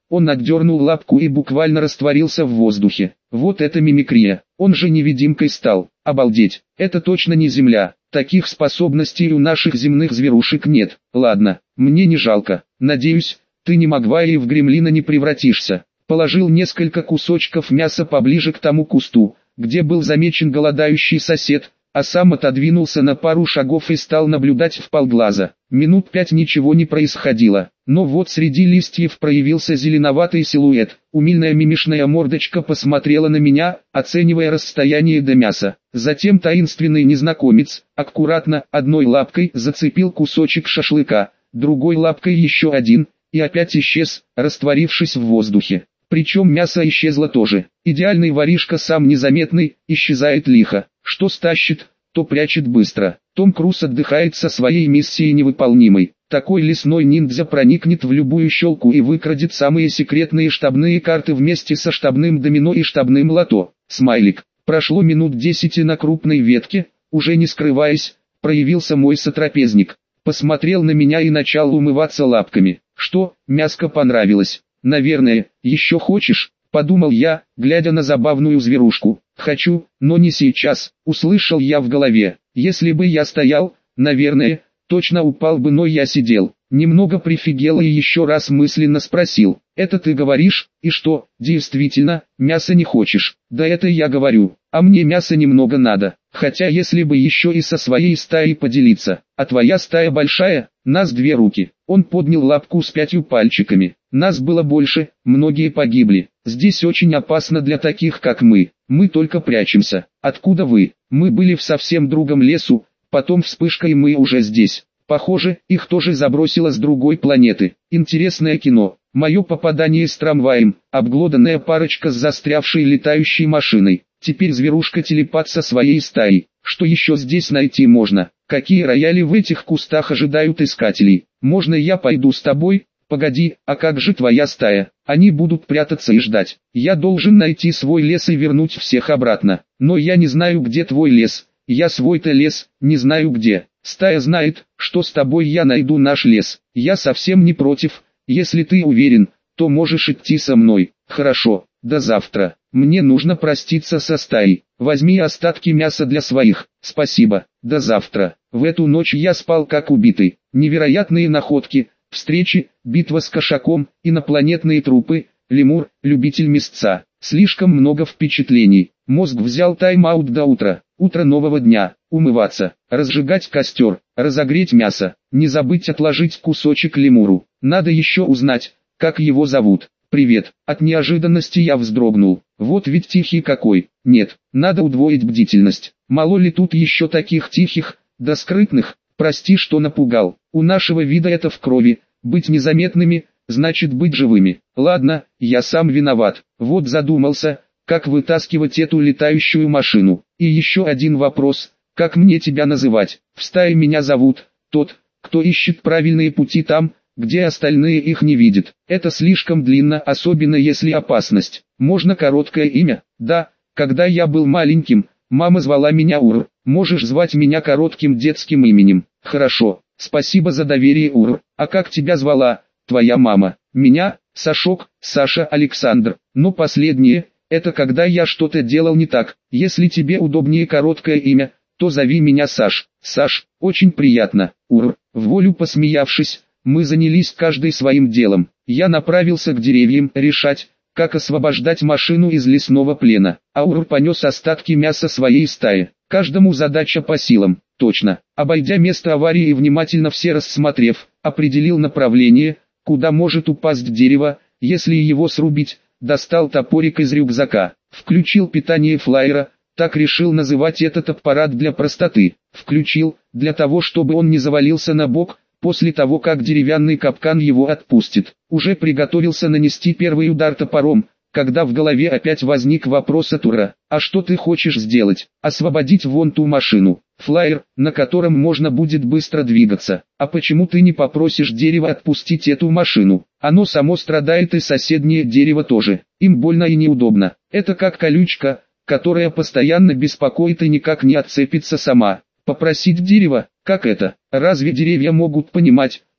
Он отдернул лапку и буквально растворился в воздухе. Вот это мимикрия, он же невидимкой стал. Обалдеть, это точно не земля. Таких способностей у наших земных зверушек нет. Ладно, мне не жалко. Надеюсь, ты не могла и в гремлина не превратишься. Положил несколько кусочков мяса поближе к тому кусту, где был замечен голодающий сосед, а сам отодвинулся на пару шагов и стал наблюдать вполглаза. Минут пять ничего не происходило, но вот среди листьев проявился зеленоватый силуэт. Умильная мимишная мордочка посмотрела на меня, оценивая расстояние до мяса. Затем таинственный незнакомец, аккуратно, одной лапкой зацепил кусочек шашлыка, другой лапкой еще один, и опять исчез, растворившись в воздухе. Причем мясо исчезло тоже. Идеальный воришка, сам незаметный, исчезает лихо. Что стащит, то прячет быстро. Том Круз отдыхает со своей миссией невыполнимой. Такой лесной ниндзя проникнет в любую щелку и выкрадет самые секретные штабные карты вместе со штабным домино и штабным лото. Смайлик. Прошло минут десять, и на крупной ветке, уже не скрываясь, проявился мой сотрапезник. Посмотрел на меня и начал умываться лапками. Что, мяско понравилось? Наверное, еще хочешь? Подумал я, глядя на забавную зверушку. Хочу, но не сейчас, услышал я в голове. Если бы я стоял, наверное, точно упал бы, но я сидел. Немного прифигел и еще раз мысленно спросил. Это ты говоришь, и что, действительно, мяса не хочешь? Да это я говорю, а мне мяса немного надо. Хотя если бы еще и со своей стаей поделиться. А твоя стая большая? Нас две руки. Он поднял лапку с пятью пальчиками. Нас было больше, многие погибли. Здесь очень опасно для таких, как мы. Мы только прячемся. Откуда вы? Мы были в совсем другом лесу, потом вспышка, и мы уже здесь. Похоже, их тоже забросило с другой планеты. Интересное кино. Мое попадание с трамваем, обглоданная парочка с застрявшей летающей машиной. Теперь зверушка телепат со своей стаей. Что еще здесь найти можно? Какие рояли в этих кустах ожидают искателей? Можно я пойду с тобой? Погоди, а как же твоя стая? Они будут прятаться и ждать. Я должен найти свой лес и вернуть всех обратно. Но я не знаю, где твой лес. Я свой-то лес, не знаю где. Стая знает, что с тобой я найду наш лес. Я совсем не против. Если ты уверен, то можешь идти со мной. Хорошо, до завтра. Мне нужно проститься со стаей. Возьми остатки мяса для своих. Спасибо, до завтра. В эту ночь я спал как убитый. Невероятные находки, встречи, битва с кошаком, инопланетные трупы, лемур, любитель мясца. Слишком много впечатлений. Мозг взял тайм-аут до утра. Утро нового дня. Умываться, разжигать костер, разогреть мясо. Не забыть отложить кусочек лемуру. Надо еще узнать, как его зовут. Привет. От неожиданности я вздрогнул. Вот ведь тихий какой. Нет, надо удвоить бдительность. Мало ли тут еще таких тихих, да скрытных. Прости, что напугал. У нашего вида это в крови. Быть незаметными, значит быть живыми. Ладно, я сам виноват. Вот задумался, как вытаскивать эту летающую машину. И еще один вопрос. Как мне тебя называть? В стае меня зовут тот, кто ищет правильные пути там, где остальные их не видят. Это слишком длинно, особенно если опасность. Можно короткое имя? Да, когда я был маленьким, мама звала меня Ур. Можешь звать меня коротким детским именем. Хорошо, спасибо за доверие, Ур. А как тебя звала твоя мама? Меня, Сашок, Саша Александр. Но последнее, это когда я что-то делал не так. Если тебе удобнее короткое имя, то зови меня Саш. Саш, очень приятно. Ур. В волю посмеявшись, мы занялись каждый своим делом. Я направился к деревьям решать, как освобождать машину из лесного плена. А Ур понес остатки мяса своей стаи. Каждому задача по силам. Точно. Обойдя место аварии и внимательно все рассмотрев, определил направление, куда может упасть дерево, если его срубить. Достал топорик из рюкзака. Включил питание флайера. Так решил называть этот аппарат для простоты. Включил, для того чтобы он не завалился на бок, после того как деревянный капкан его отпустит. Уже приготовился нанести первый удар топором, когда в голове опять возник вопрос от Ура. А что ты хочешь сделать? Освободить вон ту машину. Флайер, на котором можно будет быстро двигаться. А почему ты не попросишь дерево отпустить эту машину? Оно само страдает, и соседнее дерево тоже. Им больно и неудобно. Это как колючка, которая постоянно беспокоит и никак не отцепится сама. Попросить дерево, как это? Разве деревья могут понимать,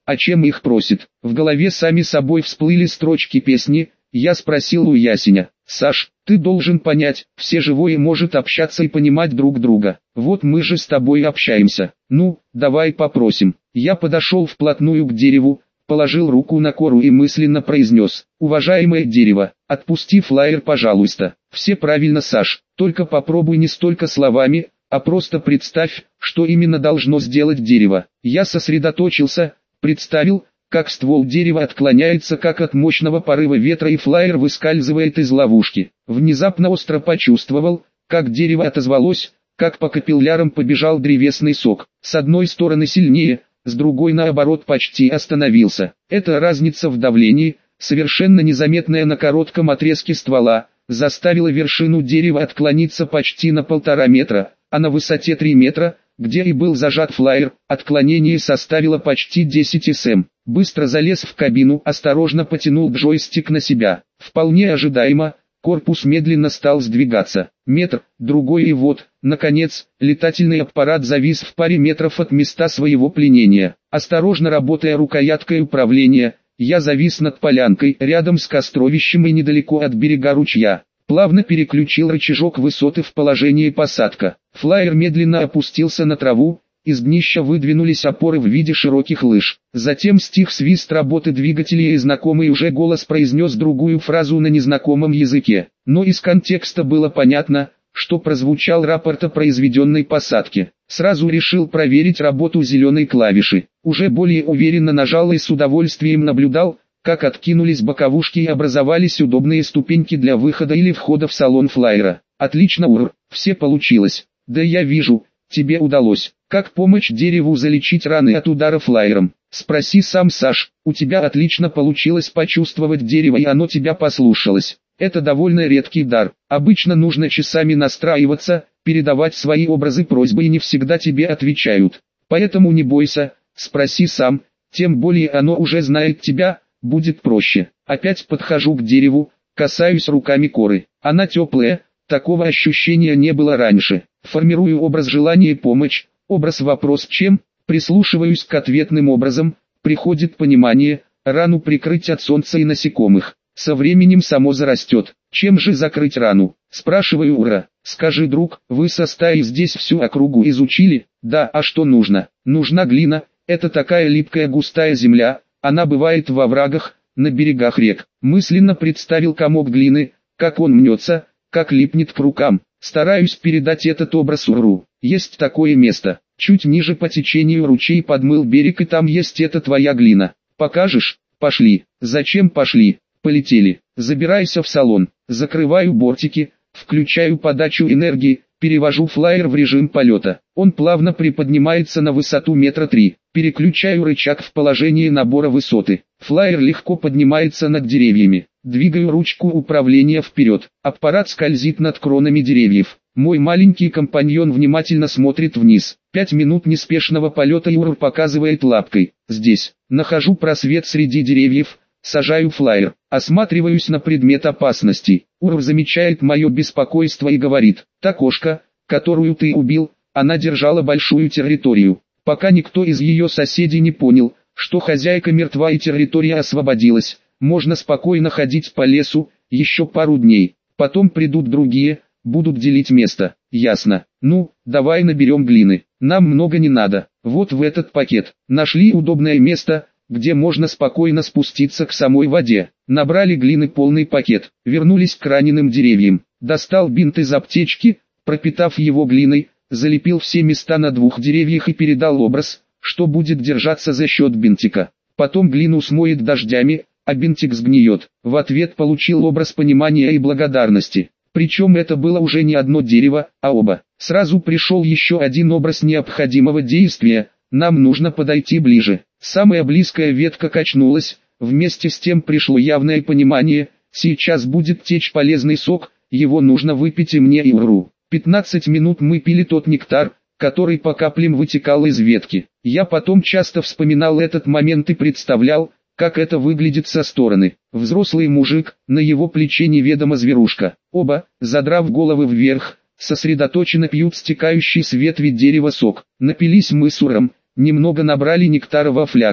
А чем их просит? В голове сами собой всплыли строчки песни. Я спросил у Ясеня: «Саш, ты должен понять, все живое может общаться и понимать друг друга. Вот мы же с тобой общаемся. Ну, давай попросим». Я подошел вплотную к дереву, положил руку на кору и мысленно произнес: «Уважаемое дерево, отпусти флаер, пожалуйста». Все правильно, Саш, только попробуй не столько словами, а просто представь, что именно должно сделать дерево. Я сосредоточился, представил, как ствол дерева отклоняется как от мощного порыва ветра и флаер выскальзывает из ловушки. Внезапно остро почувствовал, как дерево отозвалось, как по капиллярам побежал древесный сок. С одной стороны сильнее, с другой наоборот почти остановился. Эта разница в давлении, совершенно незаметная на коротком отрезке ствола, заставила вершину дерева отклониться почти на полтора метра, а на высоте три метра, где и был зажат флаер, отклонение составило почти десять сантиметров. Быстро залез в кабину, осторожно потянул джойстик на себя. Вполне ожидаемо, корпус медленно стал сдвигаться. Метр, другой и вот, наконец, летательный аппарат завис в паре метров от места своего пленения. Осторожно работая рукояткой управления, я завис над полянкой, рядом с костровищем и недалеко от берега ручья. Плавно переключил рычажок высоты в положение посадка. Флаер медленно опустился на траву, из днища выдвинулись опоры в виде широких лыж. Затем стих свист работы двигателя и знакомый уже голос произнес другую фразу на незнакомом языке. Но из контекста было понятно, что прозвучал рапорт о произведенной посадке. Сразу решил проверить работу зеленой клавиши. Уже более уверенно нажал и с удовольствием наблюдал, как откинулись боковушки и образовались удобные ступеньки для выхода или входа в салон флайера. Отлично, Ур, все получилось. Да я вижу, тебе удалось. Как помочь дереву залечить раны от удара флайером? Спроси сам, Саш, у тебя отлично получилось почувствовать дерево и оно тебя послушалось. Это довольно редкий дар. Обычно нужно часами настраиваться, передавать свои образы просьбы и не всегда тебе отвечают. Поэтому не бойся, спроси сам, тем более оно уже знает тебя, будет проще. Опять подхожу к дереву, касаюсь руками коры. Она теплая, такого ощущения не было раньше. Формирую образ желания помочь, образ вопрос чем, прислушиваюсь к ответным образам, приходит понимание, рану прикрыть от солнца и насекомых. Со временем само зарастет. Чем же закрыть рану? Спрашиваю Ура. Скажи, друг, вы со стаей здесь всю округу изучили? Да, а что нужно? Нужна глина, это такая липкая густая земля, она бывает во оврагах, на берегах рек. Мысленно представил комок глины, как он мнется, как липнет к рукам. Стараюсь передать этот образ Уру. Есть такое место. Чуть ниже по течению ручей подмыл берег и там есть эта твоя глина. Покажешь? Пошли. Зачем пошли? Полетели. Забирайся в салон. Закрываю бортики, включаю подачу энергии, перевожу флайер в режим полета. Он плавно приподнимается на высоту метра три. Переключаю рычаг в положение набора высоты. Флайер легко поднимается над деревьями. Двигаю ручку управления вперед. Аппарат скользит над кронами деревьев. Мой маленький компаньон внимательно смотрит вниз. Пять минут неспешного полета и Ур показывает лапкой. Здесь. Нахожу просвет среди деревьев. Сажаю флайер. Осматриваюсь на предмет опасности. Ур замечает мое беспокойство и говорит: «Та кошка, которую ты убил, она держала большую территорию. Пока никто из ее соседей не понял, что хозяйка мертва и территория освободилась, можно спокойно ходить по лесу, еще пару дней. Потом придут другие, будут делить место». Ясно. Ну, давай наберем глины. Нам много не надо. Вот в этот пакет. Нашли удобное место, где можно спокойно спуститься к самой воде. Набрали глины полный пакет. Вернулись к раненым деревьям. Достал бинт из аптечки, пропитав его глиной, залепил все места на двух деревьях и передал образ, что будет держаться за счет бинтика. Потом глину смоет дождями, а бинтик сгниет. В ответ получил образ понимания и благодарности. Причем это было уже не одно дерево, а оба. Сразу пришел еще один образ необходимого действия. Нам нужно подойти ближе. Самая близкая ветка качнулась, вместе с тем пришло явное понимание, сейчас будет течь полезный сок, его нужно выпить и мне и Уру. пятнадцать минут мы пили тот нектар, который по каплям вытекал из ветки. Я потом часто вспоминал этот момент и представлял, как это выглядит со стороны. Взрослый мужик, на его плече неведома зверушка. Оба, задрав головы вверх, сосредоточенно пьют стекающий с ветви дерева сок. Напились мы с Уром. Немного набрали нектара во флягу.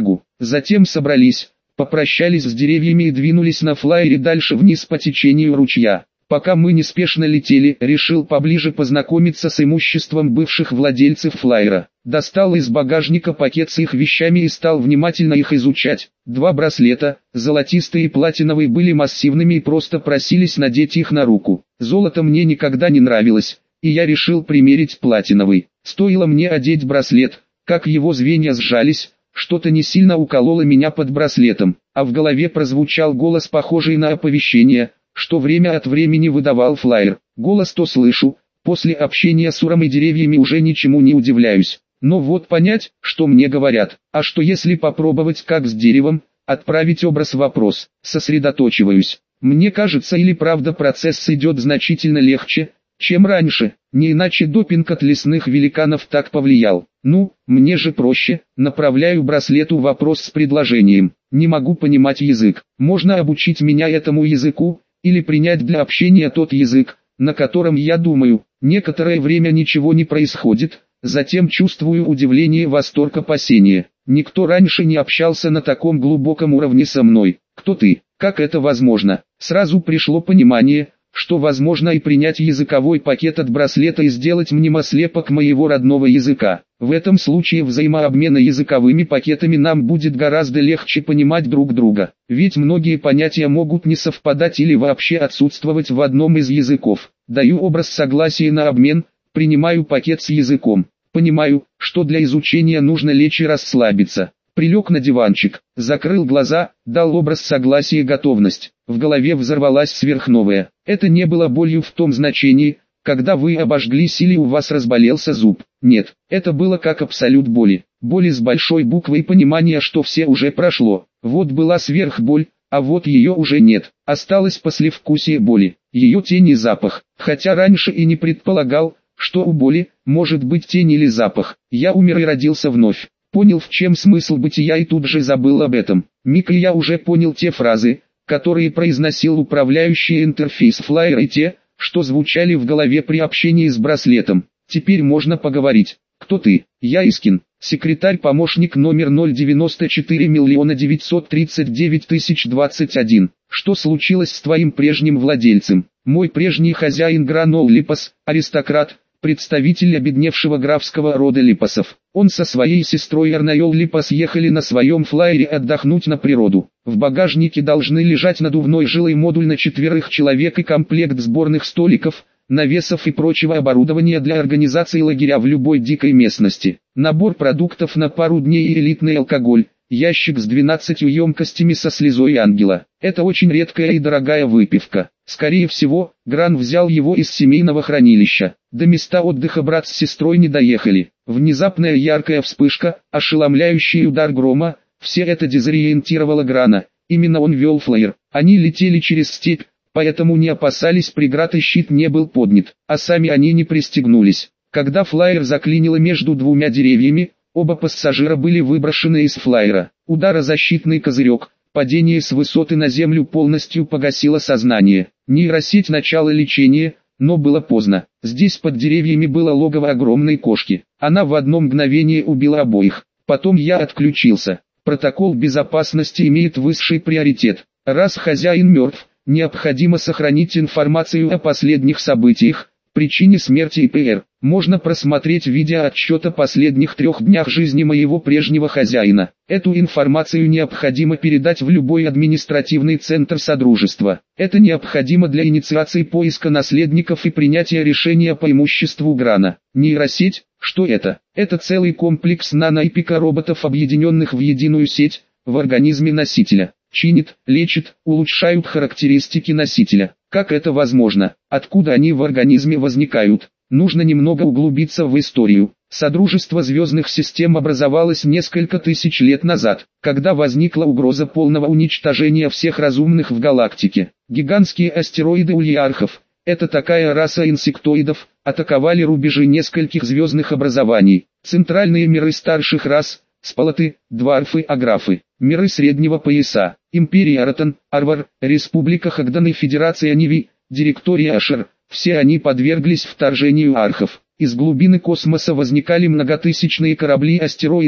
Затем собрались, попрощались с деревьями и двинулись на флайере дальше вниз по течению ручья. Пока мы неспешно летели, решил поближе познакомиться с имуществом бывших владельцев флайера. Достал из багажника пакет с их вещами и стал внимательно их изучать. Два браслета, золотистый и платиновый, были массивными и просто просились надеть их на руку. Золото мне никогда не нравилось, и я решил примерить платиновый. Стоило мне одеть браслет, как его звенья сжались, что-то не сильно укололо меня под браслетом, а в голове прозвучал голос, похожий на оповещение, что время от времени выдавал флайер. Голос то слышу, после общения с уром и деревьями уже ничему не удивляюсь. Но вот понять, что мне говорят, а что если попробовать как с деревом, отправить образ вопрос, сосредоточиваюсь. Мне кажется, или правда процесс идет значительно легче, чем раньше, не иначе допинг от лесных великанов так повлиял. Ну, мне же проще, направляю браслету вопрос с предложением. Не могу понимать язык, можно обучить меня этому языку, или принять для общения тот язык, на котором я думаю. Некоторое время ничего не происходит, затем чувствую удивление, восторг, опасение. Никто раньше не общался на таком глубоком уровне со мной. Кто ты? Как это возможно? Сразу пришло понимание, что возможно и принять языковой пакет от браслета и сделать мнемослепок моего родного языка. В этом случае взаимообмена языковыми пакетами нам будет гораздо легче понимать друг друга, ведь многие понятия могут не совпадать или вообще отсутствовать в одном из языков. Даю образ согласия на обмен, принимаю пакет с языком, понимаю, что для изучения нужно лечь и расслабиться. Прилег на диванчик, закрыл глаза, дал образ согласия и готовность. В голове взорвалась сверхновая. Это не было болью в том значении, когда вы обожглись или у вас разболелся зуб. Нет, это было как абсолют боли. Боли с большой буквы и понимание, что все уже прошло. Вот была сверхболь, а вот ее уже нет. Осталось послевкусие боли, ее тень и запах. Хотя раньше и не предполагал, что у боли может быть тень или запах. Я умер и родился вновь. Понял, в чем смысл бытия, и тут же забыл об этом. Миг и я уже понял те фразы, которые произносил управляющий интерфейс флайера, и те, что звучали в голове при общении с браслетом. Теперь можно поговорить. Кто ты? Я Искин, секретарь-помощник номер ноль девяносто четыре миллиона девятьсот тридцать девять тысяч двадцать один. Что случилось с твоим прежним владельцем? Мой прежний хозяин Гранол Липас, аристократ, представитель обедневшего графского рода Липасов. Он со своей сестрой Арнаёл Липас ехали на своем флайере отдохнуть на природу. В багажнике должны лежать надувной жилой модуль на четверых человек и комплект сборных столиков, навесов и прочего оборудования для организации лагеря в любой дикой местности. Набор продуктов на пару дней и элитный алкоголь. Ящик с двенадцатью емкостями со слезой ангела. Это очень редкая и дорогая выпивка. Скорее всего, Гран взял его из семейного хранилища. До места отдыха брат с сестрой не доехали. Внезапная яркая вспышка, ошеломляющий удар грома, все это дезориентировало Грана. Именно он вел флайер. Они летели через степь, поэтому не опасались преград и щит не был поднят, а сами они не пристегнулись. Когда флайер заклинило между двумя деревьями, оба пассажира были выброшены из флайера. Ударозащитный козырек, падение с высоты на землю полностью погасило сознание. Нейросеть начала лечения, но было поздно. Здесь под деревьями было логово огромной кошки. Она в одно мгновение убила обоих. Потом я отключился. Протокол безопасности имеет высший приоритет. Раз хозяин мертв, необходимо сохранить информацию о последних событиях, причине смерти и ПР. Можно просмотреть видеоотчет о последних трех днях жизни моего прежнего хозяина. Эту информацию необходимо передать в любой административный центр Содружества. Это необходимо для инициации поиска наследников и принятия решения по имуществу Грана. Нейросеть, что это? Это целый комплекс нано- и пикороботов, объединенных в единую сеть, в организме носителя. Чинит, лечит, улучшают характеристики носителя. Как это возможно? Откуда они в организме возникают? Нужно немного углубиться в историю. Содружество звездных систем образовалось несколько тысяч лет назад, когда возникла угроза полного уничтожения всех разумных в галактике. Гигантские астероиды ульярхов, это такая раса инсектоидов, атаковали рубежи нескольких звездных образований. Центральные миры старших рас, Спалаты, Дварфы, Аграфы, миры среднего пояса, Империя Аратан, Арвар, Республика Хагдан и Федерация Ниви, Директория Ашер, все они подверглись вторжению архов. Из глубины космоса возникали многотысячные корабли-астероиды,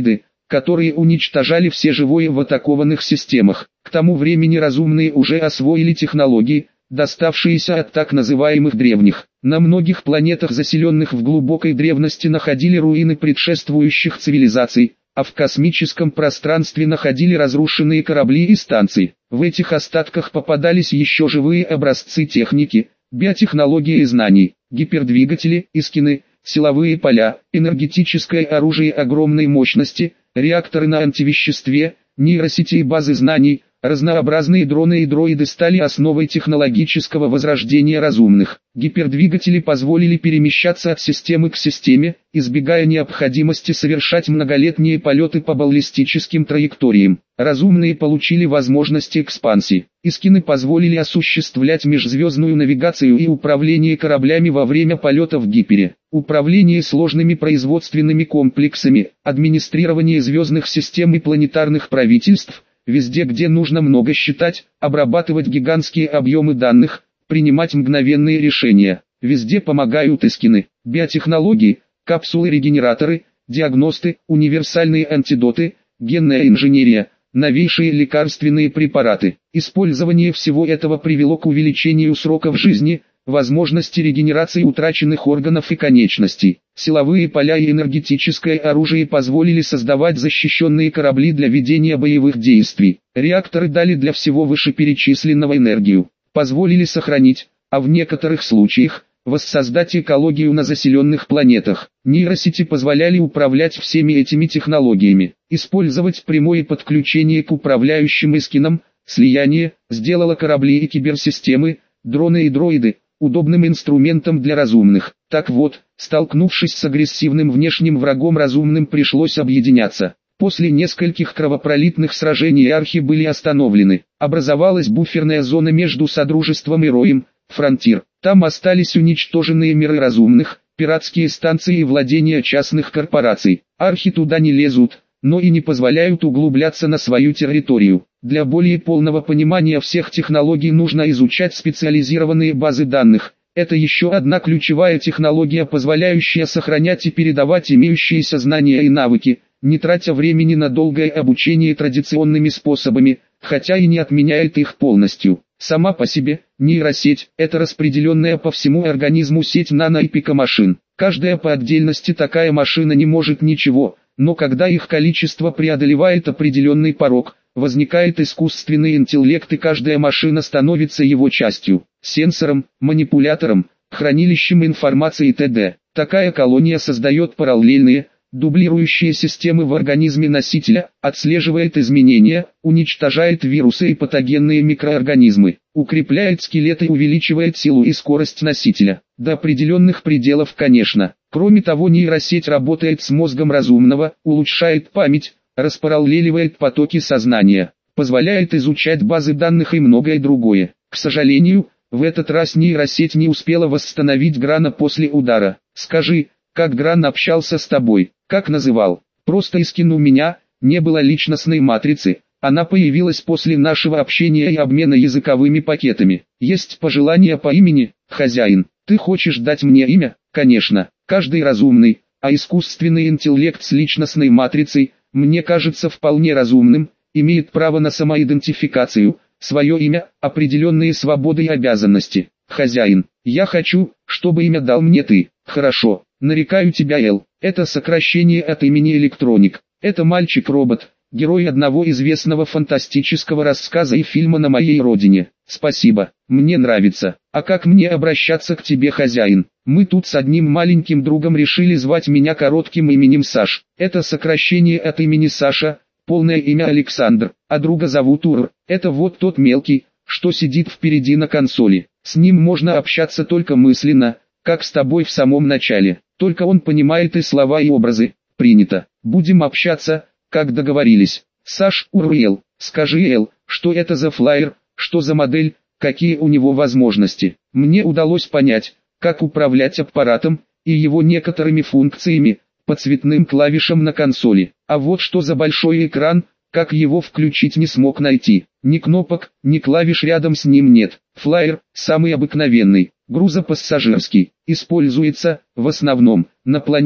которые уничтожали все живое в атакованных системах. К тому времени разумные уже освоили технологии, доставшиеся от так называемых древних. На многих планетах, заселенных в глубокой древности, находили руины предшествующих цивилизаций, а в космическом пространстве находили разрушенные корабли и станции. В этих остатках попадались еще живые образцы техники, биотехнологии и знаний, гипердвигатели, искины, силовые поля, энергетическое оружие огромной мощности, реакторы на антивеществе, нейросети и базы знаний. Разнообразные дроны и дроиды стали основой технологического возрождения разумных. Гипердвигатели позволили перемещаться от системы к системе, избегая необходимости совершать многолетние полеты по баллистическим траекториям. Разумные получили возможности экспансии. Искины позволили осуществлять межзвездную навигацию и управление кораблями во время полета в гипере. Управление сложными производственными комплексами, администрирование звездных систем и планетарных правительств. Везде, где нужно много считать, обрабатывать гигантские объемы данных, принимать мгновенные решения. Везде помогают искины, биотехнологии, капсулы-регенераторы, диагносты, универсальные антидоты, генная инженерия, новейшие лекарственные препараты. Использование всего этого привело к увеличению сроков жизни, возможности регенерации утраченных органов и конечностей. Силовые поля и энергетическое оружие позволили создавать защищенные корабли для ведения боевых действий. Реакторы дали для всего вышеперечисленного энергию, позволили сохранить, а в некоторых случаях, воссоздать экологию на заселенных планетах. Нейросети позволяли управлять всеми этими технологиями. Использовать прямое подключение к управляющим искинам, слияние, сделало корабли и киберсистемы, дроны и дроиды, удобным инструментом для разумных. Так вот, столкнувшись с агрессивным внешним врагом, разумным пришлось объединяться. После нескольких кровопролитных сражений архи были остановлены. Образовалась буферная зона между Содружеством и Роем, Фронтир. Там остались уничтоженные миры разумных, пиратские станции и владения частных корпораций. Архи туда не лезут, но и не позволяют углубляться на свою территорию. Для более полного понимания всех технологий нужно изучать специализированные базы данных. Это еще одна ключевая технология, позволяющая сохранять и передавать имеющиеся знания и навыки, не тратя времени на долгое обучение традиционными способами, хотя и не отменяет их полностью. Сама по себе, нейросеть – это распределенная по всему организму сеть нано- и пикомашин. Каждая по отдельности такая машина не может ничего, но когда их количество преодолевает определенный порог, возникает искусственный интеллект, и каждая машина становится его частью, сенсором, манипулятором, хранилищем информации и т.д. Такая колония создает параллельные, дублирующие системы в организме носителя, отслеживает изменения, уничтожает вирусы и патогенные микроорганизмы, укрепляет скелет и увеличивает силу и скорость носителя. До определенных пределов, конечно. Кроме того, нейросеть работает с мозгом разумного, улучшает память, распараллеливает потоки сознания, позволяет изучать базы данных и многое другое. К сожалению, в этот раз нейросеть не успела восстановить Грана после удара. Скажи, как Гран общался с тобой? Как называл? Просто Искин у меня, не было личностной матрицы, она появилась после нашего общения и обмена языковыми пакетами. Есть пожелание по имени, хозяин? Ты хочешь дать мне имя? Конечно, каждый разумный, а искусственный интеллект с личностной матрицей, мне кажется вполне разумным, имеет право на самоидентификацию, свое имя, определенные свободы и обязанности. Хозяин, я хочу, чтобы имя дал мне ты. Хорошо, нарекаю тебя Эл. Это сокращение от имени Электроник. Это мальчик-робот, герой одного известного фантастического рассказа и фильма «На моей родине». Спасибо, мне нравится. А как мне обращаться к тебе, хозяин? Мы тут с одним маленьким другом решили звать меня коротким именем Саш. Это сокращение от имени Саша, полное имя Александр, а друга зовут Ур. Это вот тот мелкий, что сидит впереди на консоли. С ним можно общаться только мысленно, как с тобой в самом начале. Только он понимает и слова, и образы. Принято. Будем общаться, как договорились. Саш, Урел, скажи Эл, что это за флайер, что за модель, какие у него возможности. Мне удалось понять, как управлять аппаратом и его некоторыми функциями по цветным клавишам на консоли. А вот что за большой экран, как его включить, не смог найти. Ни кнопок, ни клавиш рядом с ним нет. Флайер, самый обыкновенный, грузопассажирский, используется, в основном, на планетах,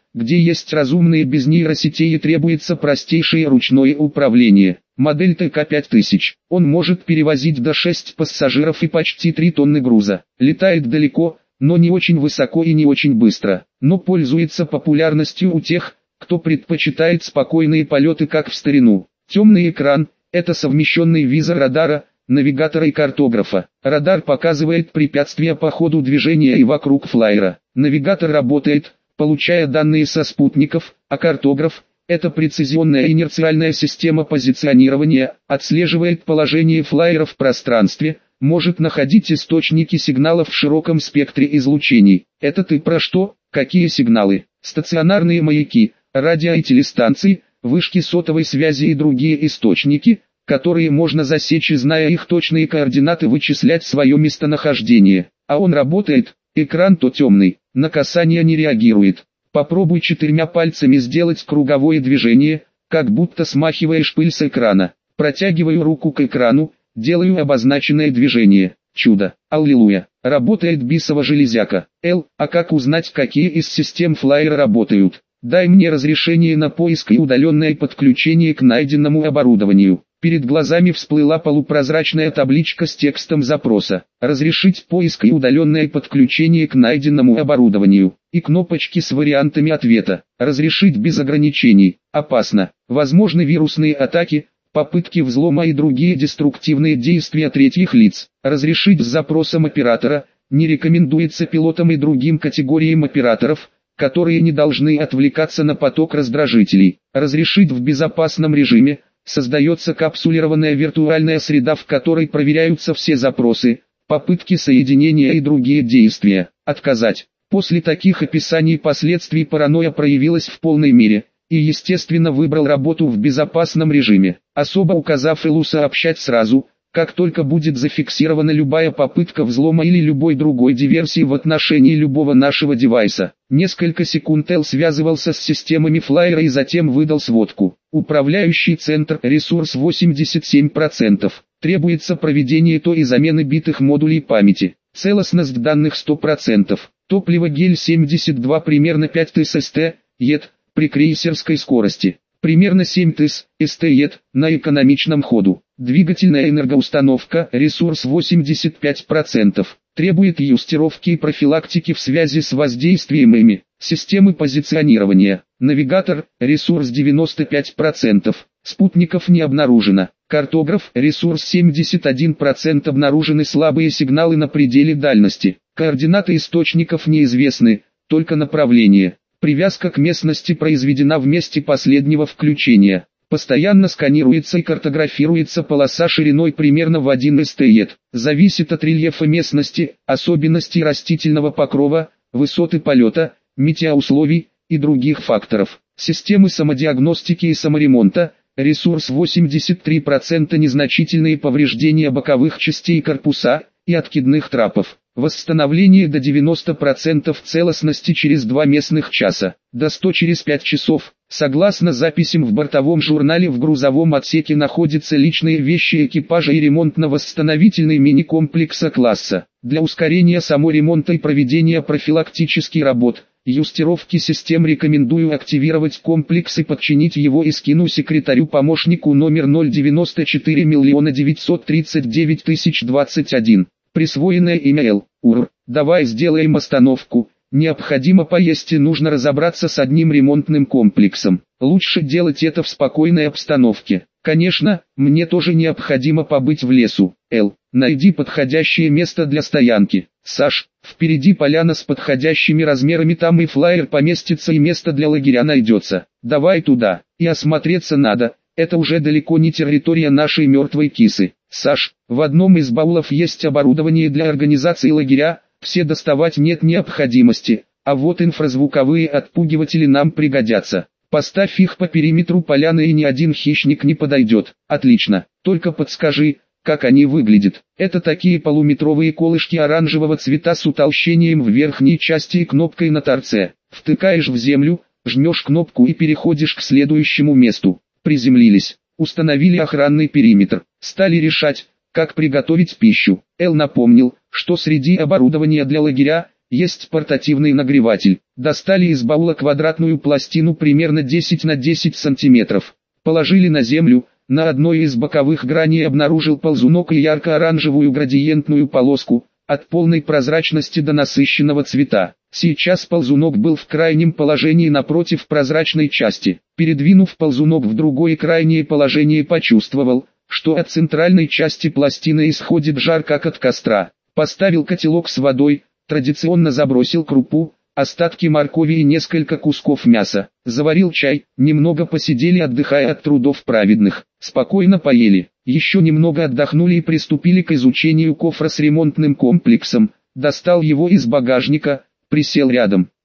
где есть разумные без нейросетей и требуется простейшее ручное управление. Модель Т К пять тысяч. Он может перевозить до шести пассажиров и почти три тонны груза. Летает далеко, но не очень высоко и не очень быстро. Но пользуется популярностью у тех, кто предпочитает спокойные полеты как в старину. Темный экран – это совмещенный визор радара, навигатора и картографа. Радар показывает препятствия по ходу движения и вокруг флайера. Навигатор работает, получая данные со спутников, а картограф – это прецизионная инерциальная система позиционирования, отслеживает положение флайера в пространстве, может находить источники сигналов в широком спектре излучений. Это ты про что? Какие сигналы? Стационарные маяки, радио и телестанции, вышки сотовой связи и другие источники, которые можно засечь и, зная их точные координаты, вычислять свое местонахождение. А он работает, экран то темный, на касание не реагирует. Попробуй четырьмя пальцами сделать круговое движение, как будто смахиваешь пыль с экрана. Протягиваю руку к экрану, делаю обозначенное движение. Чудо, аллилуйя, работает бисова железяка. Л, а как узнать, какие из систем флайера работают? Дай мне разрешение на поиск и удаленное подключение к найденному оборудованию. Перед глазами всплыла полупрозрачная табличка с текстом запроса. Разрешить поиск и удаленное подключение к найденному оборудованию. И кнопочки с вариантами ответа. Разрешить без ограничений. Опасно. Возможны вирусные атаки, попытки взлома и другие деструктивные действия третьих лиц. Разрешить с запросом оператора. Не рекомендуется пилотам и другим категориям операторов, которые не должны отвлекаться на поток раздражителей. Разрешить в безопасном режиме. Создается капсулированная виртуальная среда, в которой проверяются все запросы, попытки соединения и другие действия. Отказать. После таких описаний последствий паранойя проявилась в полной мере, и естественно выбрал работу в безопасном режиме, особо указав Элу сообщать сразу, как только будет зафиксирована любая попытка взлома или любой другой диверсии в отношении любого нашего девайса. Несколько секунд Эл связывался с системами флайера и затем выдал сводку. Управляющий центр, ресурс восемьдесят семь процентов. Требуется проведение ТО и замены битых модулей памяти. Целостность данных сто процентов. Топливо гель семьдесят два, примерно пять тысяч ст, ед, при крейсерской скорости. Примерно семь тысяч ст ед, на экономичном ходу. Двигательная энергоустановка, ресурс восемьдесят пять процентов. Требует юстировки и профилактики в связи с воздействием ими. Системы позиционирования. Навигатор, ресурс девяносто пять процентов. Спутников не обнаружено. Картограф, ресурс семьдесят один процент, обнаружены слабые сигналы на пределе дальности. Координаты источников неизвестны, только направление. Привязка к местности произведена в месте последнего включения. Постоянно сканируется и картографируется полоса шириной примерно в один ст ед. Зависит от рельефа местности, особенностей растительного покрова, высоты полета, метеоусловий и других факторов. Системы самодиагностики и саморемонта. Ресурс восемьдесят три процента, незначительные повреждения боковых частей корпуса и откидных трапов. Восстановление до девяноста процентов целостности через два местных часа, до ста через пять часов. Согласно записям в бортовом журнале, в грузовом отсеке находятся личные вещи экипажа и ремонтно-восстановительный мини-комплекса класса. Для ускорения саморемонта и проведения профилактических работ, юстировки систем рекомендую активировать комплекс и подчинить его и скину секретарю-помощнику номер ноль девяносто четыре миллиона девятьсот тридцать девять тысяч двадцать один. Присвоенное имя Л. Ур. Давай сделаем остановку. Необходимо поесть и нужно разобраться с одним ремонтным комплексом. Лучше делать это в спокойной обстановке. Конечно, мне тоже необходимо побыть в лесу. Л. Найди подходящее место для стоянки. Саш, впереди поляна с подходящими размерами, там и флайер поместится, и место для лагеря найдется. Давай туда. И осмотреться надо. Это уже далеко не территория нашей мертвой кисы. Саш, в одном из баулов есть оборудование для организации лагеря, все доставать нет необходимости, а вот инфразвуковые отпугиватели нам пригодятся. Поставь их по периметру поляны, и ни один хищник не подойдет. Отлично, только подскажи, как они выглядят. Это такие полуметровые колышки оранжевого цвета с утолщением в верхней части и кнопкой на торце. Втыкаешь в землю, жмешь кнопку и переходишь к следующему месту. Приземлились. Установили охранный периметр, стали решать, как приготовить пищу. Эл напомнил, что среди оборудования для лагеря Есть портативный нагреватель. Достали из баула квадратную пластину примерно десять на десять сантиметров. Положили на землю. На одной из боковых граней обнаружил ползунок и ярко-оранжевую градиентную полоску, от полной прозрачности до насыщенного цвета. Сейчас ползунок был в крайнем положении напротив прозрачной части. Передвинув ползунок в другое крайнее положение, почувствовал, что от центральной части пластины исходит жар, как от костра. Поставил котелок с водой, традиционно забросил крупу, остатки моркови и несколько кусков мяса. Заварил чай, немного посидели, отдыхая от трудов праведных. Спокойно поели, еще немного отдохнули и приступили к изучению кофра с ремонтным комплексом. Достал его из багажника, присел рядом.